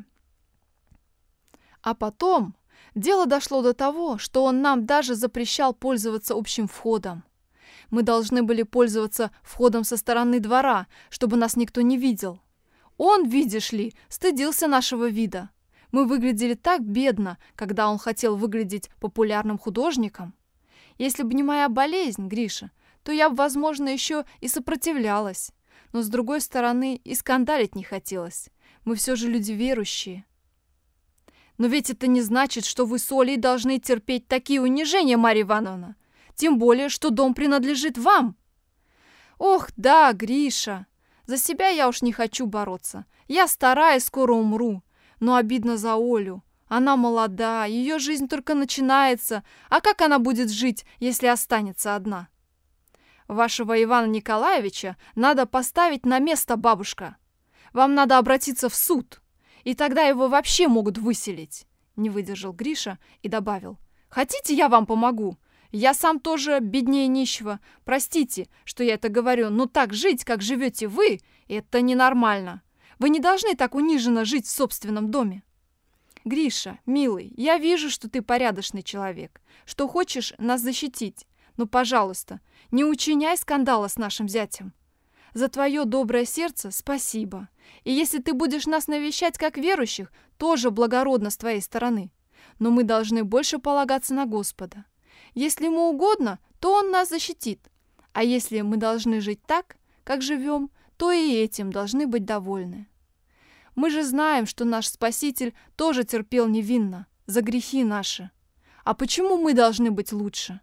«А потом дело дошло до того, что он нам даже запрещал пользоваться общим входом. Мы должны были пользоваться входом со стороны двора, чтобы нас никто не видел. Он, видишь ли, стыдился нашего вида. Мы выглядели так бедно, когда он хотел выглядеть популярным художником. Если бы не моя болезнь, Гриша, то я бы, возможно, еще и сопротивлялась. Но, с другой стороны, и скандалить не хотелось. Мы все же люди верующие». «Но ведь это не значит, что вы с Олей должны терпеть такие унижения, Марья Ивановна. Тем более, что дом принадлежит вам». «Ох, да, Гриша, за себя я уж не хочу бороться. Я старая и скоро умру. Но обидно за Олю. Она молода, ее жизнь только начинается. А как она будет жить, если останется одна?» «Вашего Ивана Николаевича надо поставить на место, бабушка. Вам надо обратиться в суд, и тогда его вообще могут выселить», — не выдержал Гриша и добавил: Хотите, я вам помогу? Я сам тоже беднее нищего. Простите, что я это говорю, но так жить, как живете вы, это ненормально. Вы не должны так униженно жить в собственном доме. Гриша, милый, я вижу, что ты порядочный человек, что хочешь нас защитить. Но, пожалуйста, не учиняй скандала с нашим зятем. За твое доброе сердце спасибо. И если ты будешь нас навещать как верующих, тоже благородно с твоей стороны. Но мы должны больше полагаться на Господа. Если ему угодно, то он нас защитит. А если мы должны жить так, как живем, то и этим должны быть довольны. Мы же знаем, что наш Спаситель тоже терпел невинно за грехи наши. А почему мы должны быть лучше?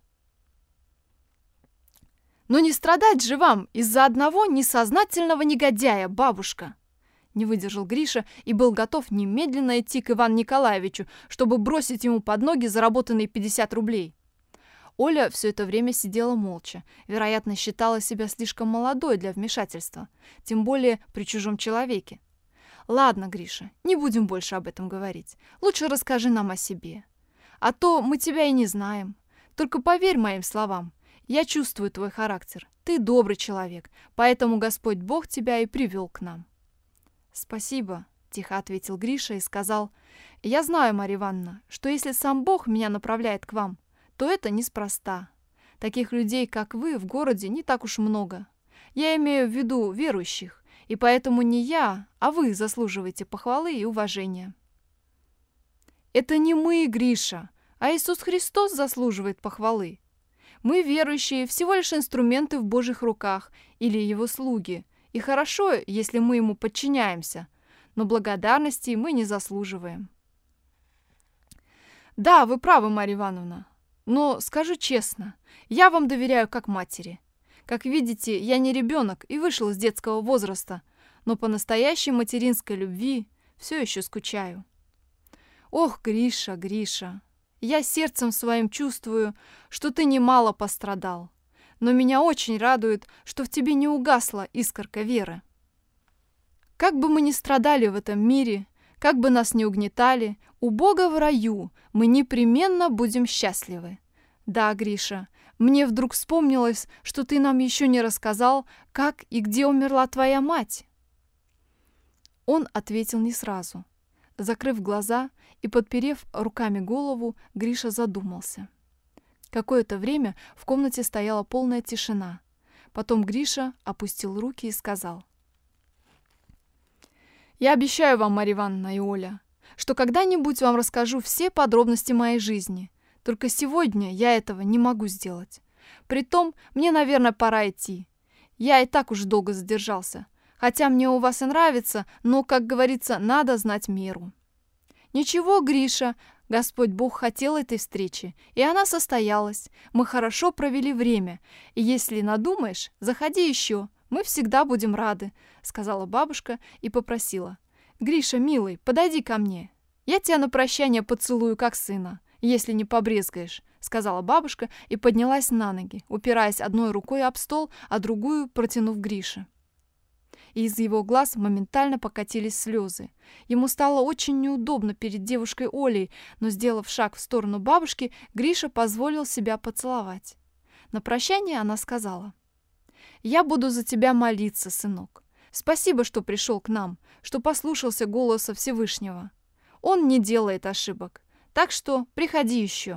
Но не страдать же вам из-за одного несознательного негодяя, бабушка!» Не выдержал Гриша и был готов немедленно идти к Ивану Николаевичу, чтобы бросить ему под ноги заработанные пятьдесят рублей. Оля все это время сидела молча, вероятно, считала себя слишком молодой для вмешательства, тем более при чужом человеке. «Ладно, Гриша, не будем больше об этом говорить. Лучше расскажи нам о себе. А то мы тебя и не знаем. Только поверь моим словам. Я чувствую твой характер. Ты добрый человек, поэтому Господь Бог тебя и привел к нам». «Спасибо», — тихо ответил Гриша и сказал: «Я знаю, Марья Ивановна, что если сам Бог меня направляет к вам, то это неспроста. Таких людей, как вы, в городе не так уж много. Я имею в виду верующих, и поэтому не я, а вы заслуживаете похвалы и уважения». «Это не мы, Гриша, а Иисус Христос заслуживает похвалы. Мы, верующие, всего лишь инструменты в Божьих руках или Его слуги, и хорошо, если мы Ему подчиняемся, но благодарности мы не заслуживаем». «Да, вы правы, Марья Ивановна, но скажу честно, я вам доверяю как матери. Как видите, я не ребенок и вышел из детского возраста, но по настоящей материнской любви все еще скучаю». «Ох, Гриша, Гриша, я сердцем своим чувствую, что ты немало пострадал, но меня очень радует, что в тебе не угасла искорка веры. Как бы мы ни страдали в этом мире, как бы нас ни угнетали, у Бога в раю мы непременно будем счастливы. Да, Гриша, мне вдруг вспомнилось, что ты нам еще не рассказал, как и где умерла твоя мать». Он ответил не сразу. Закрыв глаза и подперев руками голову, Гриша задумался. Какое-то время в комнате стояла полная тишина. Потом Гриша опустил руки и сказал: «Я обещаю вам, Марья Ивановна и Оля, что когда-нибудь вам расскажу все подробности моей жизни. Только сегодня я этого не могу сделать. Притом, мне, наверное, пора идти. Я и так уж долго задержался. Хотя мне у вас и нравится, но, как говорится, надо знать меру». «Ничего, Гриша, Господь Бог хотел этой встречи, и она состоялась. Мы хорошо провели время, и если надумаешь, заходи еще, мы всегда будем рады», — сказала бабушка и попросила: «Гриша, милый, подойди ко мне. Я тебя на прощание поцелую, как сына, если не побрезгаешь», — сказала бабушка и поднялась на ноги, упираясь одной рукой об стол, а другую протянув Грише. И из его глаз моментально покатились слезы. Ему стало очень неудобно перед девушкой Олей, но, сделав шаг в сторону бабушки, Гриша позволил себя поцеловать. На прощание она сказала: «Я буду за тебя молиться, сынок. Спасибо, что пришел к нам, что послушался голоса Всевышнего. Он не делает ошибок, так что приходи еще».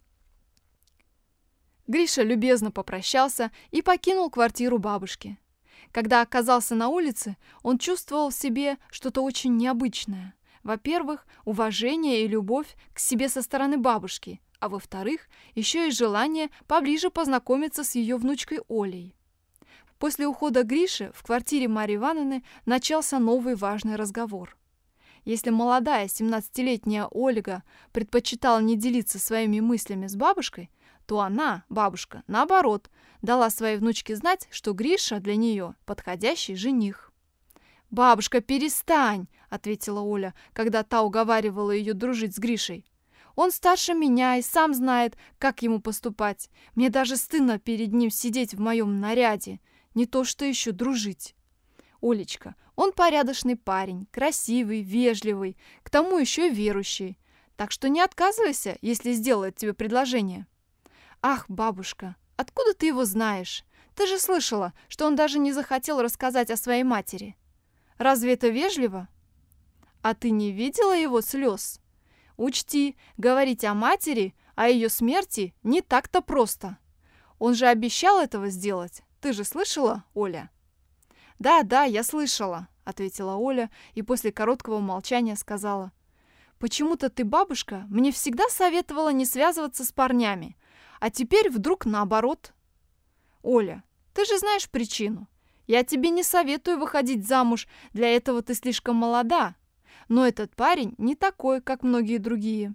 Гриша любезно попрощался и покинул квартиру бабушки. Когда оказался на улице, он чувствовал в себе что-то очень необычное. Во-первых, уважение и любовь к себе со стороны бабушки, а во-вторых, еще и желание поближе познакомиться с ее внучкой Олей. После ухода Гриши в квартире Марьи Ивановны начался новый важный разговор. Если молодая семнадцатилетняя Ольга предпочитала не делиться своими мыслями с бабушкой, то она, бабушка, наоборот, дала своей внучке знать, что Гриша для нее подходящий жених. «Бабушка, перестань!» — ответила Оля, когда та уговаривала ее дружить с Гришей. «Он старше меня и сам знает, как ему поступать. Мне даже стыдно перед ним сидеть в моем наряде, не то что еще дружить. Олечка, он порядочный парень, красивый, вежливый, к тому еще и верующий. Так что не отказывайся, если сделает тебе предложение». «Ах, бабушка, откуда ты его знаешь? Ты же слышала, что он даже не захотел рассказать о своей матери. Разве это вежливо? А ты не видела его слез? Учти, говорить о матери, о ее смерти не так-то просто. Он же обещал этого сделать. Ты же слышала, Оля?» «Да, да, я слышала», — ответила Оля и после короткого молчания сказала: «Почему-то ты, бабушка, мне всегда советовала не связываться с парнями, а теперь вдруг наоборот». «Оля, ты же знаешь причину. Я тебе не советую выходить замуж, для этого ты слишком молода. Но этот парень не такой, как многие другие.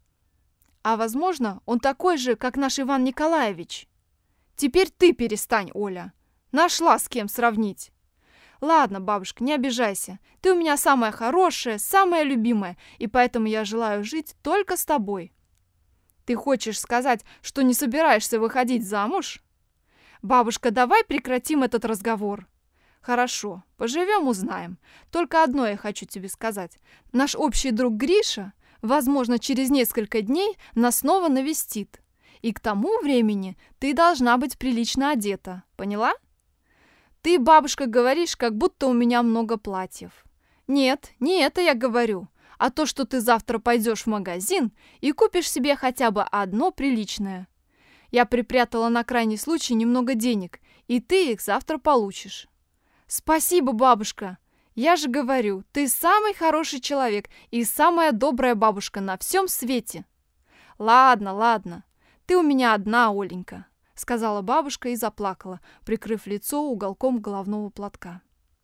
А, возможно, он такой же, как наш Иван Николаевич. Теперь ты перестань, Оля. Нашла с кем сравнить». «Ладно, бабушка, не обижайся. Ты у меня самая хорошая, самая любимая, и поэтому я желаю жить только с тобой». «Ты хочешь сказать, что не собираешься выходить замуж?» «Бабушка, давай прекратим этот разговор». «Хорошо, поживем, узнаем. Только одно я хочу тебе сказать. Наш общий друг Гриша, возможно, через несколько дней нас снова навестит. И к тому времени ты должна быть прилично одета. Поняла?» «Ты, бабушка, говоришь, как будто у меня много платьев». «Нет, не это я говорю, а то, что ты завтра пойдешь в магазин и купишь себе хотя бы одно приличное. Я припрятала на крайний случай немного денег, и ты их завтра получишь». «Спасибо, бабушка. Я же говорю, ты самый хороший человек и самая добрая бабушка на всем свете». «Ладно, ладно, ты у меня одна, Оленька», — сказала бабушка и заплакала, прикрыв лицо уголком головного платка.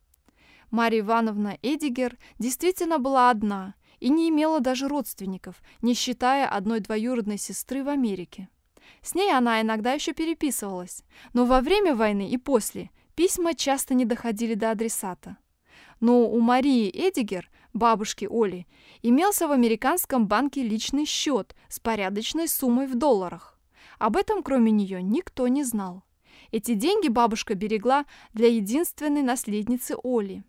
Марья Ивановна Эдигер действительно была одна и не имела даже родственников, не считая одной двоюродной сестры в Америке. С ней она иногда еще переписывалась, но во время войны и после письма часто не доходили до адресата. Но у Марии Эдигер, бабушки Оли, имелся в американском банке личный счет с порядочной суммой в долларах. Об этом, кроме нее, никто не знал. Эти деньги бабушка берегла для единственной наследницы Оли.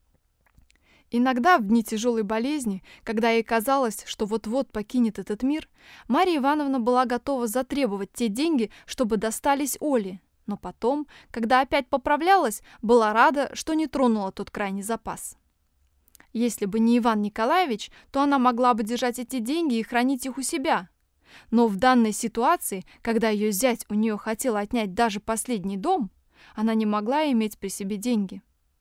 Иногда в дни тяжелой болезни, когда ей казалось, что вот-вот покинет этот мир, Марья Ивановна была готова затребовать те деньги, чтобы достались Оле. Но потом, когда опять поправлялась, была рада, что не тронула тот крайний запас. Если бы не Иван Николаевич, то она могла бы держать эти деньги и хранить их у себя. Но в данной ситуации, когда ее зять у нее хотел отнять даже последний дом, она не могла иметь при себе деньги.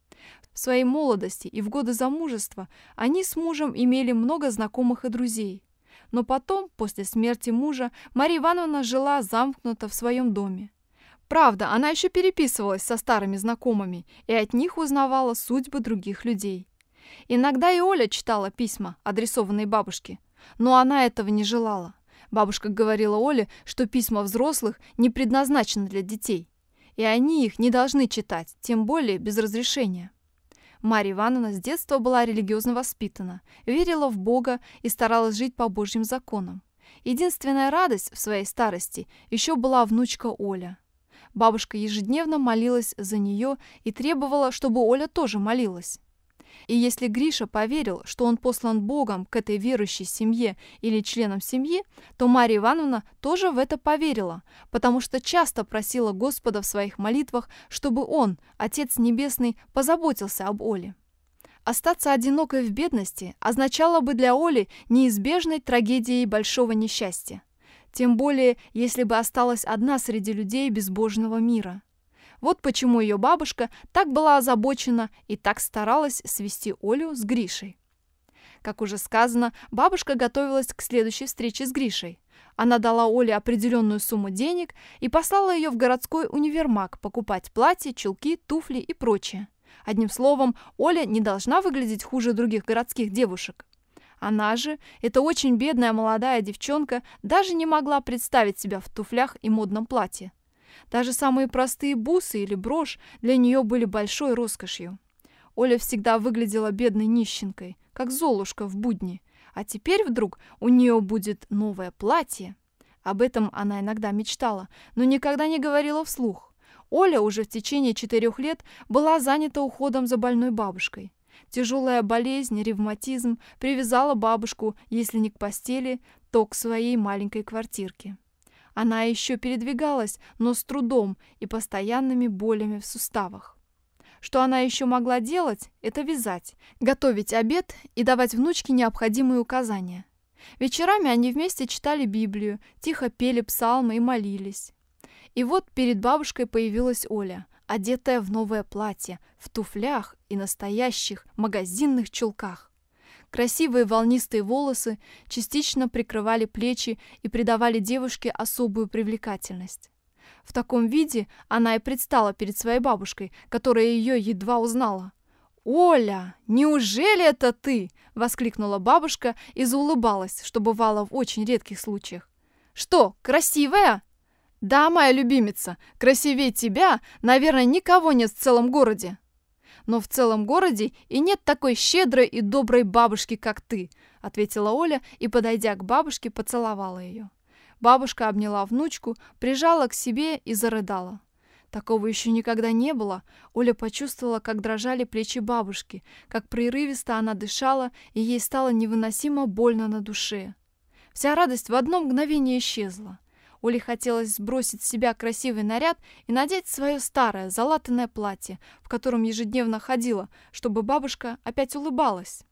В своей молодости и в годы замужества они с мужем имели много знакомых и друзей. Но потом, после смерти мужа, Марья Ивановна жила замкнута в своем доме. Правда, она еще переписывалась со старыми знакомыми и от них узнавала судьбы других людей. Иногда и Оля читала письма, адресованные бабушке, но она этого не желала. Бабушка говорила Оле, что письма взрослых не предназначены для детей, и они их не должны читать, тем более без разрешения. Марья Ивановна с детства была религиозно воспитана, верила в Бога и старалась жить по Божьим законам. Единственная радость в своей старости еще была внучка Оля. Бабушка ежедневно молилась за нее и требовала, чтобы Оля тоже молилась. И если Гриша поверил, что он послан Богом к этой верующей семье или членам семьи, то Марья Ивановна тоже в это поверила, потому что часто просила Господа в своих молитвах, чтобы он, Отец Небесный, позаботился об Оле. Остаться одинокой в бедности означало бы для Оли неизбежной трагедией большого несчастья. Тем более, если бы осталась одна среди людей безбожного мира. Вот почему ее бабушка так была озабочена и так старалась свести Олю с Гришей. Как уже сказано, бабушка готовилась к следующей встрече с Гришей. Она дала Оле определенную сумму денег и послала ее в городской универмаг покупать платья, чулки, туфли и прочее. Одним словом, Оля не должна выглядеть хуже других городских девушек. Она же, эта очень бедная молодая девчонка, даже не могла представить себя в туфлях и модном платье. Даже самые простые бусы или брошь для нее были большой роскошью. Оля всегда выглядела бедной нищенкой, как Золушка в будни. А теперь вдруг у нее будет новое платье. Об этом она иногда мечтала, но никогда не говорила вслух. Оля уже в течение четырех лет была занята уходом за больной бабушкой. Тяжелая болезнь, ревматизм привязала бабушку, если не к постели, то к своей маленькой квартирке. Она еще передвигалась, но с трудом и постоянными болями в суставах. Что она еще могла делать, это вязать, готовить обед и давать внучке необходимые указания. Вечерами они вместе читали Библию, тихо пели псалмы и молились. И вот перед бабушкой появилась Оля, одетая в новое платье, в туфлях и настоящих магазинных чулках. Красивые волнистые волосы частично прикрывали плечи и придавали девушке особую привлекательность. В таком виде она и предстала перед своей бабушкой, которая ее едва узнала. «Оля, неужели это ты?» — воскликнула бабушка и заулыбалась, что бывало в очень редких случаях. «Что, красивая?» «Да, моя любимица, красивее тебя, наверное, никого нет в целом городе». «Но в целом городе и нет такой щедрой и доброй бабушки, как ты», — ответила Оля и, подойдя к бабушке, поцеловала ее. Бабушка обняла внучку, прижала к себе и зарыдала. Такого еще никогда не было. Оля почувствовала, как дрожали плечи бабушки, как прерывисто она дышала, и ей стало невыносимо больно на душе. Вся радость в одно мгновение исчезла. Оле хотелось сбросить с себя красивый наряд и надеть свое старое залатанное платье, в котором ежедневно ходила, чтобы бабушка опять улыбалась.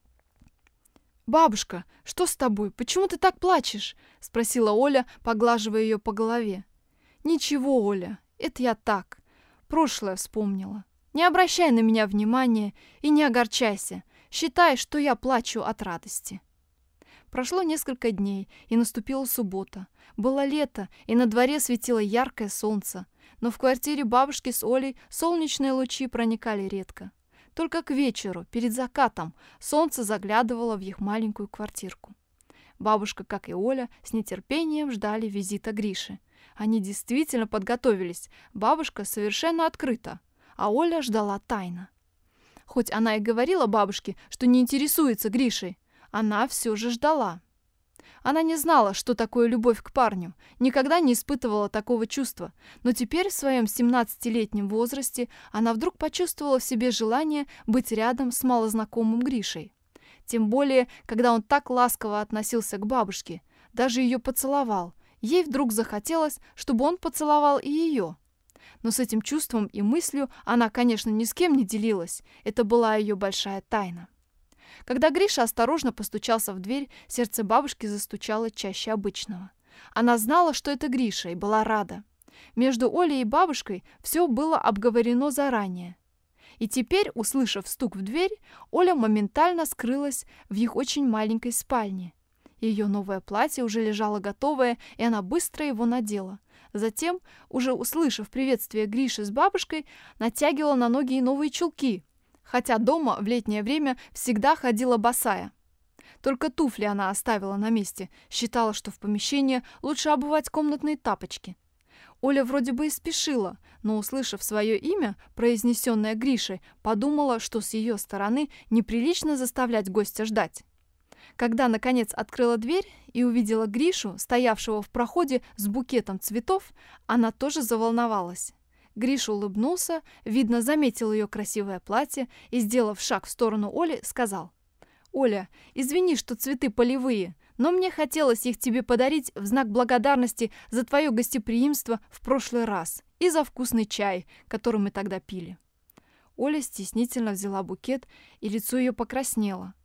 «Бабушка, что с тобой? Почему ты так плачешь?» — спросила Оля, поглаживая ее по голове. «Ничего, Оля, это я так. Прошлое вспомнила. Не обращай на меня внимания и не огорчайся. Считай, что я плачу от радости». Прошло несколько дней, и наступила суббота. Было лето, и на дворе светило яркое солнце. Но в квартире бабушки с Олей солнечные лучи проникали редко. Только к вечеру, перед закатом, солнце заглядывало в их маленькую квартирку. Бабушка, как и Оля, с нетерпением ждали визита Гриши. Они действительно подготовились. Бабушка совершенно открыта, а Оля ждала тайно. Хоть она и говорила бабушке, что не интересуется Гришей, она все же ждала. Она не знала, что такое любовь к парню, никогда не испытывала такого чувства, но теперь в своем семнадцатилетнем возрасте она вдруг почувствовала в себе желание быть рядом с малознакомым Гришей. Тем более, когда он так ласково относился к бабушке, даже ее поцеловал. Ей вдруг захотелось, чтобы он поцеловал и ее. Но с этим чувством и мыслью она, конечно, ни с кем не делилась. Это была ее большая тайна. Когда Гриша осторожно постучался в дверь, сердце бабушки застучало чаще обычного. Она знала, что это Гриша, и была рада. Между Олей и бабушкой все было обговорено заранее. И теперь, услышав стук в дверь, Оля моментально скрылась в их очень маленькой спальне. Ее новое платье уже лежало готовое, и она быстро его надела. Затем, уже услышав приветствие Гриши с бабушкой, натягивала на ноги и новые чулки, хотя дома в летнее время всегда ходила босая. Только туфли она оставила на месте, считала, что в помещении лучше обувать комнатные тапочки. Оля вроде бы и спешила, но, услышав свое имя, произнесенное Гришей, подумала, что с ее стороны неприлично заставлять гостя ждать. Когда, наконец, открыла дверь и увидела Гришу, стоявшего в проходе с букетом цветов, она тоже заволновалась. Гриша улыбнулся, видно, заметил ее красивое платье и, сделав шаг в сторону Оли, сказал: «Оля, извини, что цветы полевые, но мне хотелось их тебе подарить в знак благодарности за твое гостеприимство в прошлый раз и за вкусный чай, который мы тогда пили». Оля стеснительно взяла букет, и лицо ее покраснело.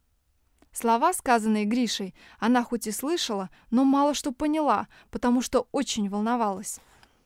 Слова, сказанные Гришей, она хоть и слышала, но мало что поняла, потому что очень волновалась.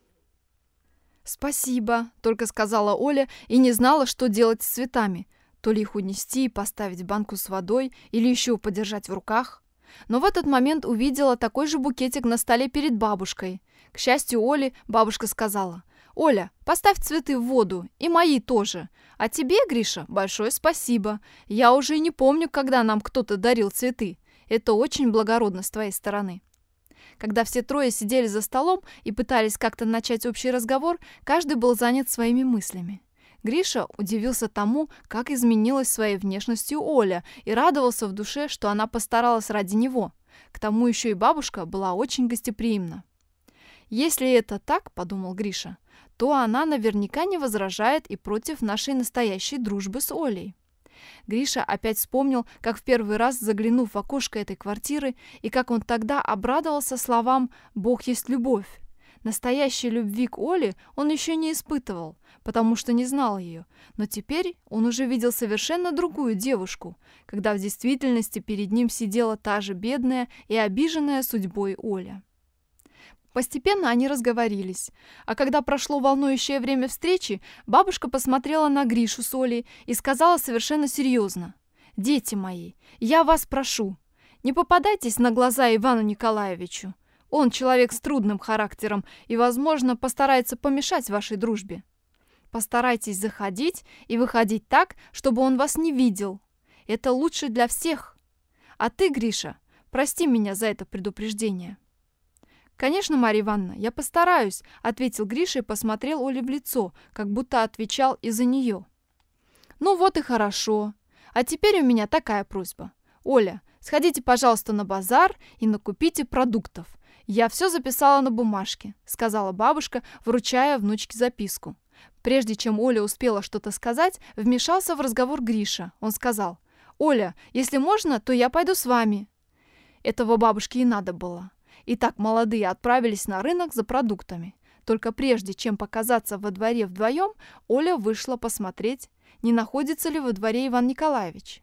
«Спасибо», — только сказала Оля и не знала, что делать с цветами. То ли их унести и поставить в банку с водой, или еще подержать в руках. Но в этот момент увидела такой же букетик на столе перед бабушкой. К счастью Оли, бабушка сказала: «Оля, поставь цветы в воду, и мои тоже. А тебе, Гриша, большое спасибо. Я уже и не помню, когда нам кто-то дарил цветы. Это очень благородно с твоей стороны». Когда все трое сидели за столом и пытались как-то начать общий разговор, каждый был занят своими мыслями. Гриша удивился тому, как изменилась своей внешностью Оля, и радовался в душе, что она постаралась ради него. К тому еще и бабушка была очень гостеприимна. «Если это так, — подумал Гриша, — то она наверняка не возражает и против нашей настоящей дружбы с Олей. Гриша опять вспомнил, как в первый раз, заглянув в окошко этой квартиры, и как он тогда обрадовался словам «Бог есть любовь». Настоящей любви к Оле он еще не испытывал, потому что не знал ее, но теперь он уже видел совершенно другую девушку, когда в действительности перед ним сидела та же бедная и обиженная судьбой Оля. Постепенно они разговорились, а когда прошло волнующее время встречи, бабушка посмотрела на Гришу с Олей и сказала совершенно серьезно: «Дети мои, я вас прошу, не попадайтесь на глаза Ивану Николаевичу. Он человек с трудным характером и, возможно, постарается помешать вашей дружбе. Постарайтесь заходить и выходить так, чтобы он вас не видел. Это лучше для всех. А ты, Гриша, прости меня за это предупреждение». «Конечно, Марья Ивановна, я постараюсь», — ответил Гриша и посмотрел Оле в лицо, как будто отвечал из-за нее. «Ну вот и хорошо. А теперь у меня такая просьба. Оля, сходите, пожалуйста, на базар и накупите продуктов. Я все записала на бумажке», — сказала бабушка, вручая внучке записку. Прежде чем Оля успела что-то сказать, вмешался в разговор Гриша. Он сказал: «Оля, если можно, то я пойду с вами». Этого бабушке и надо было. Итак, молодые отправились на рынок за продуктами. Только прежде чем показаться во дворе вдвоем, Оля вышла посмотреть, не находится ли во дворе Иван Николаевич.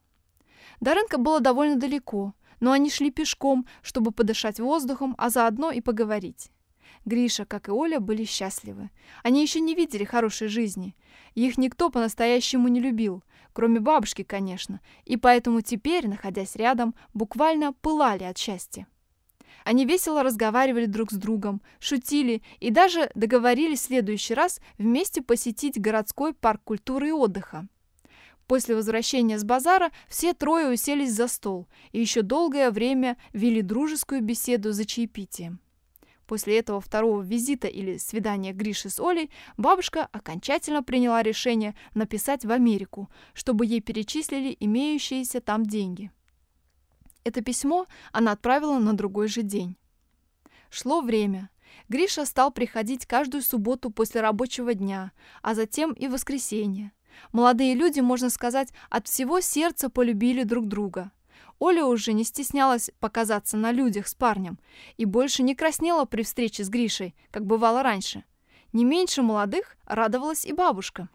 До рынка было довольно далеко, но они шли пешком, чтобы подышать воздухом, а заодно и поговорить. Гриша, как и Оля, были счастливы. Они еще не видели хорошей жизни. Их никто по-настоящему не любил, кроме бабушки, конечно, и поэтому теперь, находясь рядом, буквально пылали от счастья. Они весело разговаривали друг с другом, шутили и даже договорились в следующий раз вместе посетить городской парк культуры и отдыха. После возвращения с базара все трое уселись за стол и еще долгое время вели дружескую беседу за чаепитием. После этого второго визита или свидания Гриши с Олей бабушка окончательно приняла решение написать в Америку, чтобы ей перечислили имеющиеся там деньги. Это письмо она отправила на другой же день. Шло время. Гриша стал приходить каждую субботу после рабочего дня, а затем и в воскресенье. Молодые люди, можно сказать, от всего сердца полюбили друг друга. Оля уже не стеснялась показаться на людях с парнем и больше не краснела при встрече с Гришей, как бывало раньше. Не меньше молодых радовалась и бабушка.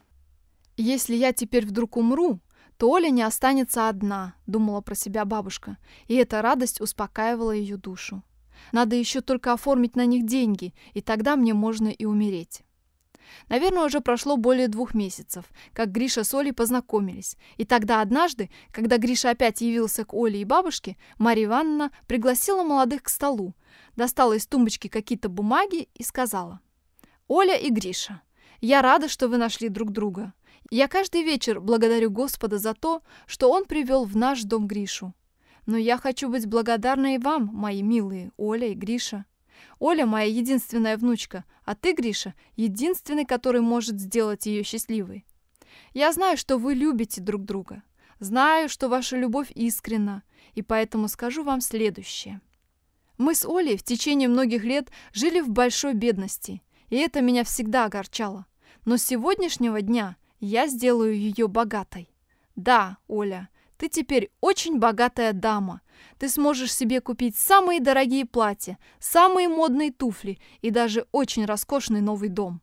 «Если я теперь вдруг умру, то Оля не останется одна», — думала про себя бабушка, и эта радость успокаивала ее душу. «Надо еще только оформить на них деньги, и тогда мне можно и умереть». Наверное, уже прошло более двух месяцев, как Гриша с Олей познакомились, и тогда однажды, когда Гриша опять явился к Оле и бабушке, Марья Ивановна пригласила молодых к столу, достала из тумбочки какие-то бумаги и сказала: «Оля и Гриша, я рада, что вы нашли друг друга. Я каждый вечер благодарю Господа за то, что Он привел в наш дом Гришу. Но я хочу быть благодарна и вам, мои милые Оля и Гриша. Оля моя единственная внучка, а ты, Гриша, единственный, который может сделать ее счастливой. Я знаю, что вы любите друг друга. Знаю, что ваша любовь искренна, и поэтому скажу вам следующее. Мы с Олей в течение многих лет жили в большой бедности, и это меня всегда огорчало. Но с сегодняшнего дня я сделаю ее богатой. Да, Оля, ты теперь очень богатая дама. Ты сможешь себе купить самые дорогие платья, самые модные туфли и даже очень роскошный новый дом.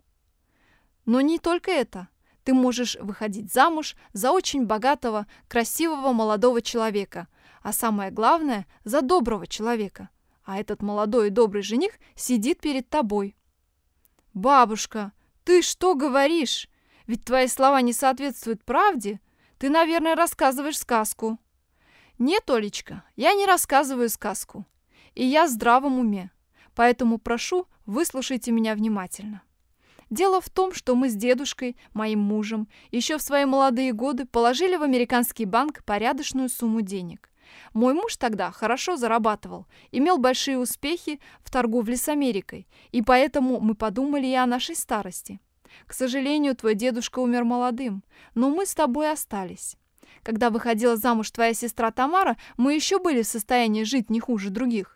Но не только это. Ты можешь выходить замуж за очень богатого, красивого молодого человека, а самое главное, за доброго человека. А этот молодой и добрый жених сидит перед тобой». «Бабушка, ты что говоришь? Ведь твои слова не соответствуют правде. Ты, наверное, рассказываешь сказку». «Нет, Олечка, я не рассказываю сказку. И я в здравом уме. Поэтому прошу, выслушайте меня внимательно. Дело в том, что мы с дедушкой, моим мужем, еще в свои молодые годы положили в американский банк порядочную сумму денег. Мой муж тогда хорошо зарабатывал, имел большие успехи в торговле с Америкой, и поэтому мы подумали и о нашей старости. К сожалению, твой дедушка умер молодым, но мы с тобой остались. Когда выходила замуж твоя сестра Тамара, мы еще были в состоянии жить не хуже других.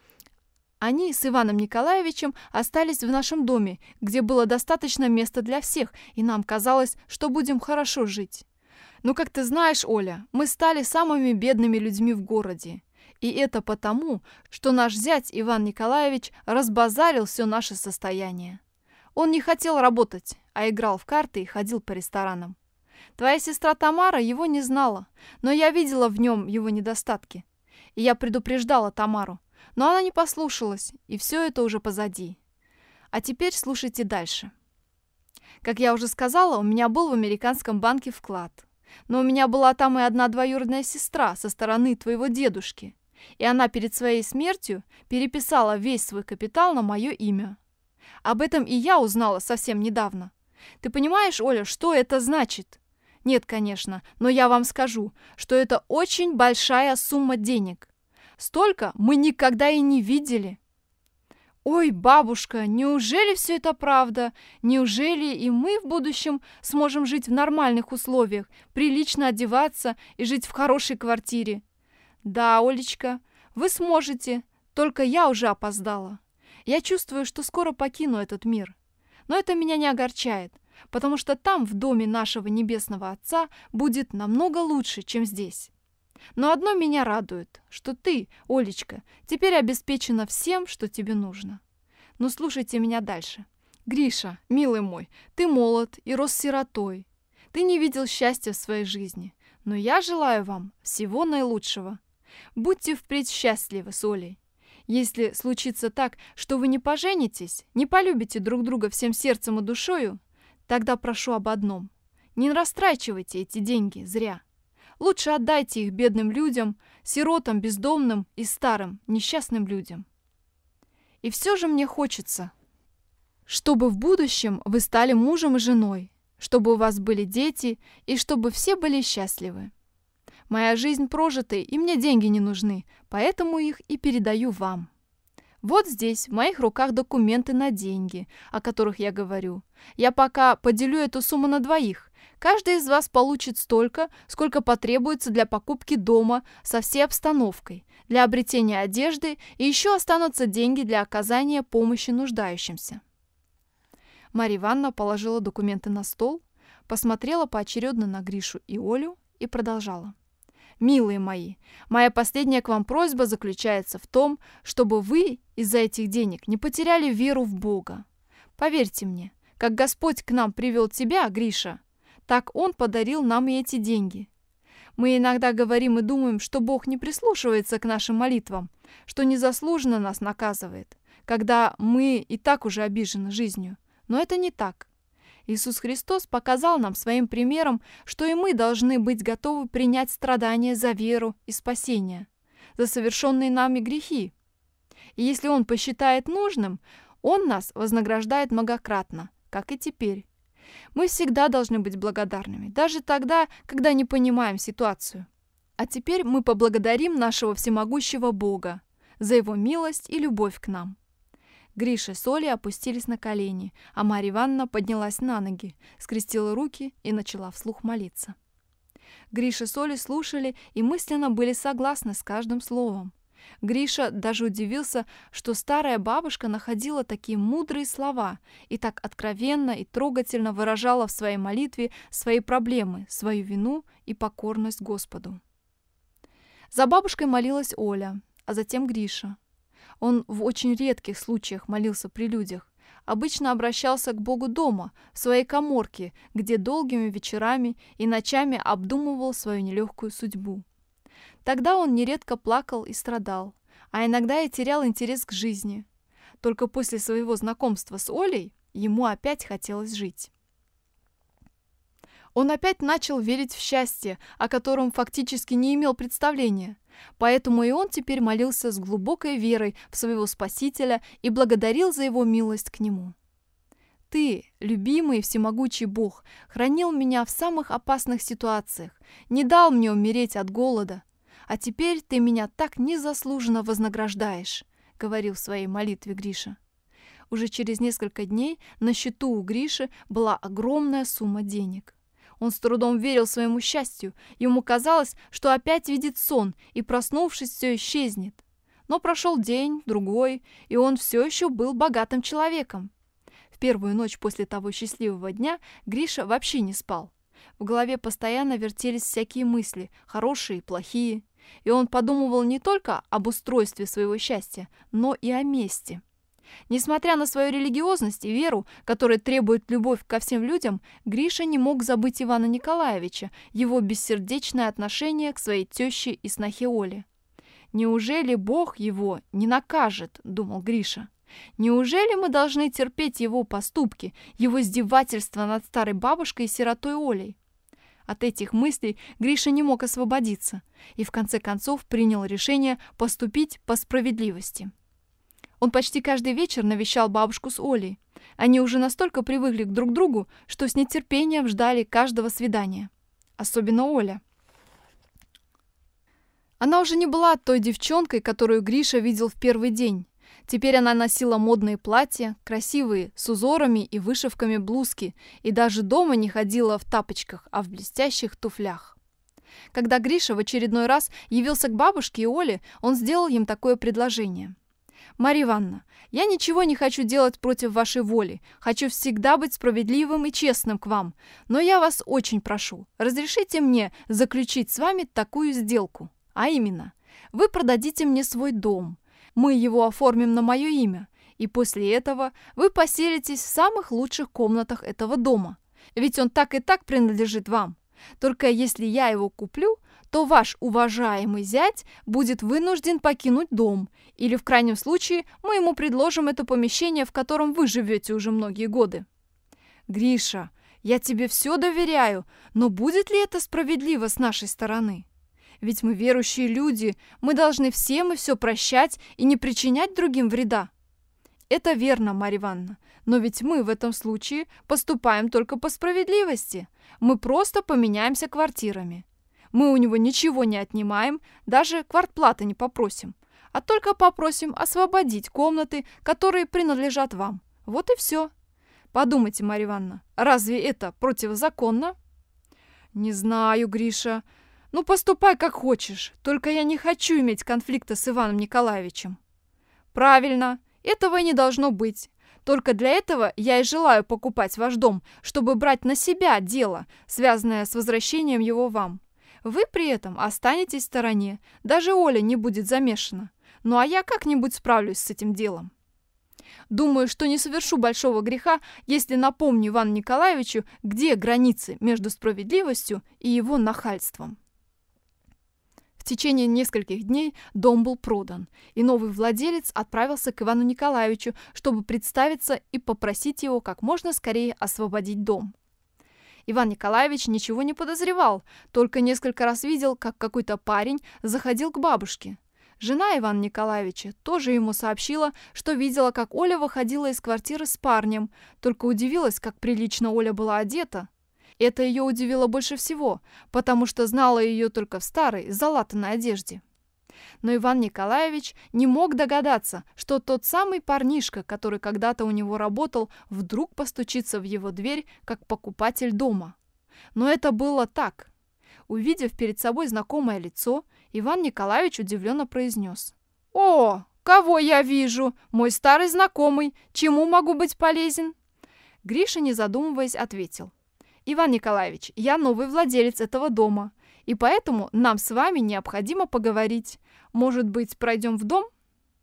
Они с Иваном Николаевичем остались в нашем доме, где было достаточно места для всех, и нам казалось, что будем хорошо жить. Ну, как ты знаешь, Оля, мы стали самыми бедными людьми в городе. И это потому, что наш зять Иван Николаевич разбазарил все наше состояние. Он не хотел работать, а играл в карты и ходил по ресторанам. Твоя сестра Тамара его не знала, но я видела в нем его недостатки. И я предупреждала Тамару, но она не послушалась, и все это уже позади. А теперь слушайте дальше. Как я уже сказала, у меня был в американском банке вклад. Но у меня была там и одна двоюродная сестра со стороны твоего дедушки. И она перед своей смертью переписала весь свой капитал на мое имя. Об этом и я узнала совсем недавно. Ты понимаешь, Оля, что это значит? Нет, конечно, но я вам скажу, что это очень большая сумма денег. Столько мы никогда и не видели. Ой, бабушка, неужели все это правда? Неужели и мы в будущем сможем жить в нормальных условиях, прилично одеваться и жить в хорошей квартире? Да, Олечка, вы сможете, только я уже опоздала. Я чувствую, что скоро покину этот мир. Но это меня не огорчает, потому что там, в доме нашего Небесного Отца, будет намного лучше, чем здесь. Но одно меня радует, что ты, Олечка, теперь обеспечена всем, что тебе нужно. Ну, слушайте меня дальше. Гриша, милый мой, ты молод и рос сиротой. Ты не видел счастья в своей жизни, но я желаю вам всего наилучшего. Будьте впредь счастливы с Олей. Если случится так, что вы не поженитесь, не полюбите друг друга всем сердцем и душою, тогда прошу об одном. Не растрачивайте эти деньги зря. Лучше отдайте их бедным людям, сиротам, бездомным и старым, несчастным людям. И все же мне хочется, чтобы в будущем вы стали мужем и женой, чтобы у вас были дети и чтобы все были счастливы. Моя жизнь прожита, и мне деньги не нужны, поэтому их и передаю вам. Вот здесь в моих руках документы на деньги, о которых я говорю. Я пока поделю эту сумму на двоих. Каждый из вас получит столько, сколько потребуется для покупки дома со всей обстановкой, для обретения одежды, и еще останутся деньги для оказания помощи нуждающимся. Марья Ивановна положила документы на стол, посмотрела поочередно на Гришу и Олю и продолжала. «Милые мои, моя последняя к вам просьба заключается в том, чтобы вы из-за этих денег не потеряли веру в Бога. Поверьте мне, как Господь к нам привел тебя, Гриша, так Он подарил нам и эти деньги. Мы иногда говорим и думаем, что Бог не прислушивается к нашим молитвам, что незаслуженно нас наказывает, когда мы и так уже обижены жизнью. Но это не так. Иисус Христос показал нам своим примером, что и мы должны быть готовы принять страдания за веру и спасение, за совершенные нами грехи. И если Он посчитает нужным, Он нас вознаграждает многократно, как и теперь. Мы всегда должны быть благодарными, даже тогда, когда не понимаем ситуацию. А теперь мы поблагодарим нашего всемогущего Бога за Его милость и любовь к нам». Гриша с Олей опустились на колени, а Марья Ивановна поднялась на ноги, скрестила руки и начала вслух молиться. Гриша с Олей слушали и мысленно были согласны с каждым словом. Гриша даже удивился, что старая бабушка находила такие мудрые слова и так откровенно и трогательно выражала в своей молитве свои проблемы, свою вину и покорность Господу. За бабушкой молилась Оля, а затем Гриша. Он в очень редких случаях молился при людях, обычно обращался к Богу дома, в своей каморке, где долгими вечерами и ночами обдумывал свою нелегкую судьбу. Тогда он нередко плакал и страдал, а иногда и терял интерес к жизни. Только после своего знакомства с Олей ему опять хотелось жить. Он опять начал верить в счастье, о котором фактически не имел представления. Поэтому и он теперь молился с глубокой верой в своего Спасителя и благодарил за его милость к нему. «Ты, любимый и всемогучий Бог, хранил меня в самых опасных ситуациях, не дал мне умереть от голода. А теперь ты меня так незаслуженно вознаграждаешь», — говорил в своей молитве Гриша. Уже через несколько дней на счету у Гриши была огромная сумма денег. Он с трудом верил своему счастью. Ему казалось, что опять видит сон, и, проснувшись, все исчезнет. Но прошел день, другой, и он все еще был богатым человеком. В первую ночь после того счастливого дня Гриша вообще не спал. В голове постоянно вертелись всякие мысли, хорошие и плохие. И он подумывал не только об устройстве своего счастья, но и о мести. Несмотря на свою религиозность и веру, которая требует любовь ко всем людям, Гриша не мог забыть Ивана Николаевича, его бессердечное отношение к своей теще и снохе Оле. «Неужели Бог его не накажет?» – думал Гриша. «Неужели мы должны терпеть его поступки, его издевательства над старой бабушкой и сиротой Олей?» От этих мыслей Гриша не мог освободиться и в конце концов принял решение поступить по справедливости. Он почти каждый вечер навещал бабушку с Олей. Они уже настолько привыкли друг к другу, что с нетерпением ждали каждого свидания. Особенно Оля. Она уже не была той девчонкой, которую Гриша видел в первый день. Теперь она носила модные платья, красивые, с узорами и вышивками блузки, и даже дома не ходила в тапочках, а в блестящих туфлях. Когда Гриша в очередной раз явился к бабушке и Оле, он сделал им такое предложение. «Марья Ивановна, я ничего не хочу делать против вашей воли, хочу всегда быть справедливым и честным к вам, но я вас очень прошу, разрешите мне заключить с вами такую сделку, а именно, вы продадите мне свой дом, мы его оформим на мое имя, и после этого вы поселитесь в самых лучших комнатах этого дома, ведь он так и так принадлежит вам. Только если я его куплю, то ваш уважаемый зять будет вынужден покинуть дом, или в крайнем случае мы ему предложим это помещение, в котором вы живете уже многие годы. Гриша, я тебе все доверяю, но будет ли это справедливо с нашей стороны? Ведь мы верующие люди, мы должны всем и все прощать и не причинять другим вреда. Это верно, Марья Ивановна, но ведь мы в этом случае поступаем только по справедливости. Мы просто поменяемся квартирами. Мы у него ничего не отнимаем, даже квартплаты не попросим, а только попросим освободить комнаты, которые принадлежат вам. Вот и все. Подумайте, Марья Ивановна, разве это противозаконно? Не знаю, Гриша. Ну, поступай как хочешь, только я не хочу иметь конфликта с Иваном Николаевичем. Правильно, этого и не должно быть. Только для этого я и желаю покупать ваш дом, чтобы брать на себя дело, связанное с возвращением его вам. Вы при этом останетесь в стороне, даже Оля не будет замешана. Ну а я как-нибудь справлюсь с этим делом. Думаю, что не совершу большого греха, если напомню Ивану Николаевичу, где границы между справедливостью и его нахальством. В течение нескольких дней дом был продан, и новый владелец отправился к Ивану Николаевичу, чтобы представиться и попросить его как можно скорее освободить дом. Иван Николаевич ничего не подозревал, только несколько раз видел, как какой-то парень заходил к бабушке. Жена Ивана Николаевича тоже ему сообщила, что видела, как Оля выходила из квартиры с парнем, только удивилась, как прилично Оля была одета. Это ее удивило больше всего, потому что знала ее только в старой, залатанной одежде. Но Иван Николаевич не мог догадаться, что тот самый парнишка, который когда-то у него работал, вдруг постучится в его дверь, как покупатель дома. Но это было так. Увидев перед собой знакомое лицо, Иван Николаевич удивленно произнес: «О, кого я вижу? Мой старый знакомый. Чему могу быть полезен?» Гриша, не задумываясь, ответил: «Иван Николаевич, я новый владелец этого дома, и поэтому нам с вами необходимо поговорить. Может быть, пройдем в дом?»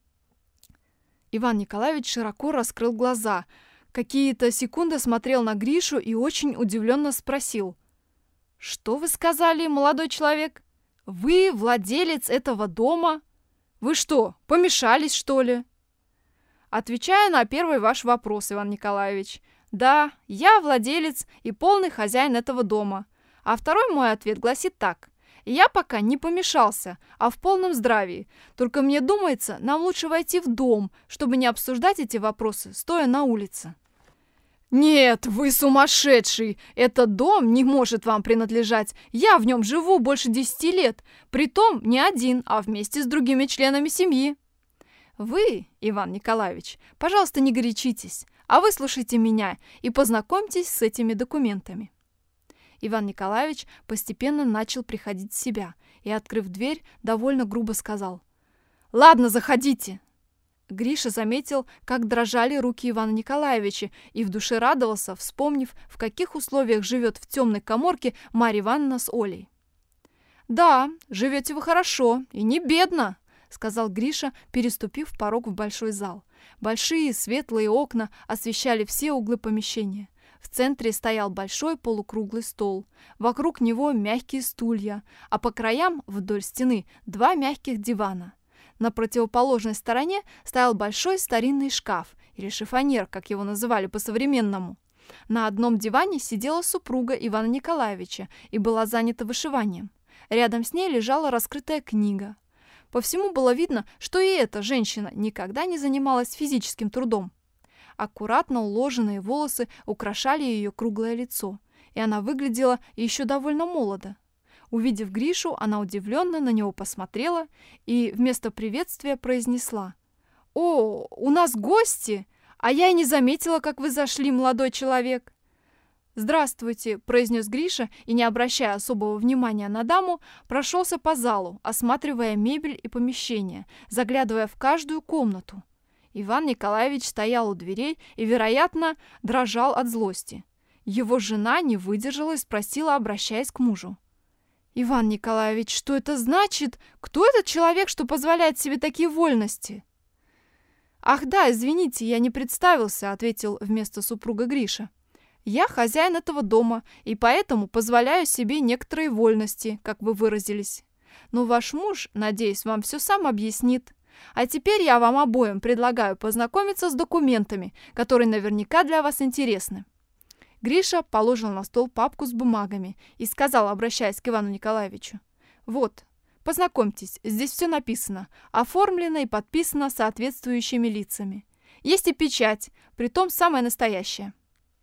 Иван Николаевич широко раскрыл глаза, какие-то секунды смотрел на Гришу и очень удивленно спросил: «Что вы сказали, молодой человек? Вы владелец этого дома? Вы что, помешались, что ли?» «Отвечаю на первый ваш вопрос, Иван Николаевич. Да, я владелец и полный хозяин этого дома. А второй мой ответ гласит так. Я пока не помешался, а в полном здравии. Только мне думается, нам лучше войти в дом, чтобы не обсуждать эти вопросы, стоя на улице». «Нет, вы сумасшедший! Этот дом не может вам принадлежать. Я в нем живу больше десяти лет. Притом не один, а вместе с другими членами семьи». «Вы, Иван Николаевич, пожалуйста, не горячитесь, а выслушайте меня и познакомьтесь с этими документами». Иван Николаевич постепенно начал приходить в себя и, открыв дверь, довольно грубо сказал: «Ладно, заходите». Гриша заметил, как дрожали руки Ивана Николаевича, и в душе радовался, вспомнив, в каких условиях живет в темной каморке Марья Ивановна с Олей. «Да, живете вы хорошо и не бедно», — сказал Гриша, переступив порог в большой зал. Большие светлые окна освещали все углы помещения. В центре стоял большой полукруглый стол. Вокруг него мягкие стулья, а по краям вдоль стены два мягких дивана. На противоположной стороне стоял большой старинный шкаф, или шифоньер, как его называли по-современному. На одном диване сидела супруга Ивана Николаевича и была занята вышиванием. Рядом с ней лежала раскрытая книга. По всему было видно, что и эта женщина никогда не занималась физическим трудом. Аккуратно уложенные волосы украшали ее круглое лицо, и она выглядела еще довольно молодо. Увидев Гришу, она удивленно на него посмотрела и вместо приветствия произнесла: «О, у нас гости! А я и не заметила, как вы зашли, молодой человек!» «Здравствуйте», — произнес Гриша и, не обращая особого внимания на даму, прошелся по залу, осматривая мебель и помещения, заглядывая в каждую комнату. Иван Николаевич стоял у дверей и, вероятно, дрожал от злости. Его жена не выдержала и спросила, обращаясь к мужу: «Иван Николаевич, что это значит? Кто этот человек, что позволяет себе такие вольности?» «Ах да, извините, я не представился», — ответил вместо супруга Гриша. «Я хозяин этого дома, и поэтому позволяю себе некоторые вольности, как вы выразились. Но ваш муж, надеюсь, вам все сам объяснит. А теперь я вам обоим предлагаю познакомиться с документами, которые наверняка для вас интересны». Гриша положил на стол папку с бумагами и сказал, обращаясь к Ивану Николаевичу: «Вот, познакомьтесь, здесь все написано, оформлено и подписано соответствующими лицами. Есть и печать, притом самая настоящая».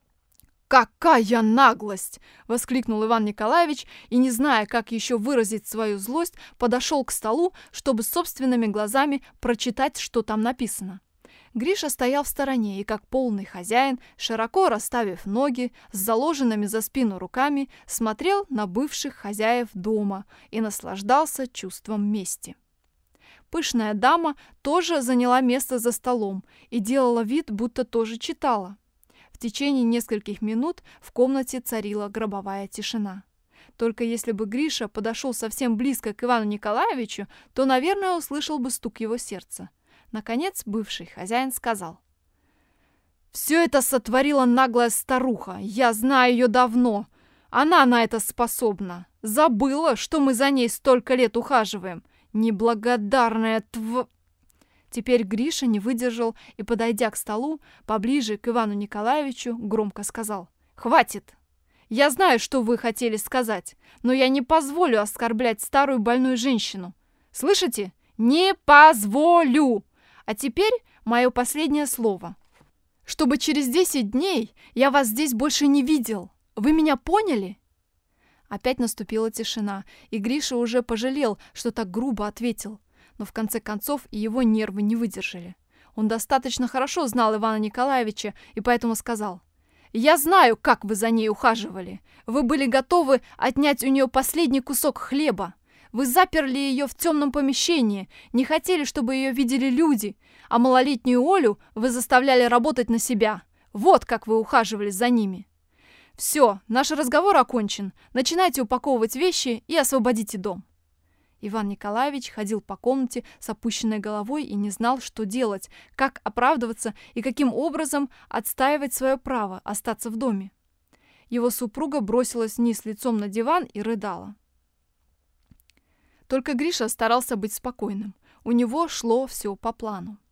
«Какая наглость!» — воскликнул Иван Николаевич и, не зная, как еще выразить свою злость, подошел к столу, чтобы собственными глазами прочитать, что там написано. Гриша стоял в стороне и, как полный хозяин, широко расставив ноги, с заложенными за спину руками, смотрел на бывших хозяев дома и наслаждался чувством мести. Пышная дама тоже заняла место за столом и делала вид, будто тоже читала. В течение нескольких минут в комнате царила гробовая тишина. Только если бы Гриша подошел совсем близко к Ивану Николаевичу, то, наверное, услышал бы стук его сердца. Наконец бывший хозяин сказал: «Все это сотворила наглая старуха. Я знаю ее давно. Она на это способна. Забыла, что мы за ней столько лет ухаживаем. Неблагодарная тв...» Теперь Гриша не выдержал и, подойдя к столу, поближе к Ивану Николаевичу, громко сказал: «Хватит! Я знаю, что вы хотели сказать, но я не позволю оскорблять старую больную женщину. Слышите? Не позволю! А теперь мое последнее слово. Чтобы через десять дней я вас здесь больше не видел. Вы меня поняли?» Опять наступила тишина, и Гриша уже пожалел, что так грубо ответил. Но в конце концов и его нервы не выдержали. Он достаточно хорошо знал Ивана Николаевича и поэтому сказал: «Я знаю, как вы за ней ухаживали. Вы были готовы отнять у нее последний кусок хлеба. Вы заперли ее в темном помещении, не хотели, чтобы ее видели люди, а малолетнюю Олю вы заставляли работать на себя. Вот как вы ухаживали за ними. Все, наш разговор окончен. Начинайте упаковывать вещи и освободите дом». Иван Николаевич ходил по комнате с опущенной головой и не знал, что делать, как оправдываться и каким образом отстаивать свое право остаться в доме. Его супруга бросилась вниз лицом на диван и рыдала. Только Гриша старался быть спокойным. У него шло все по плану.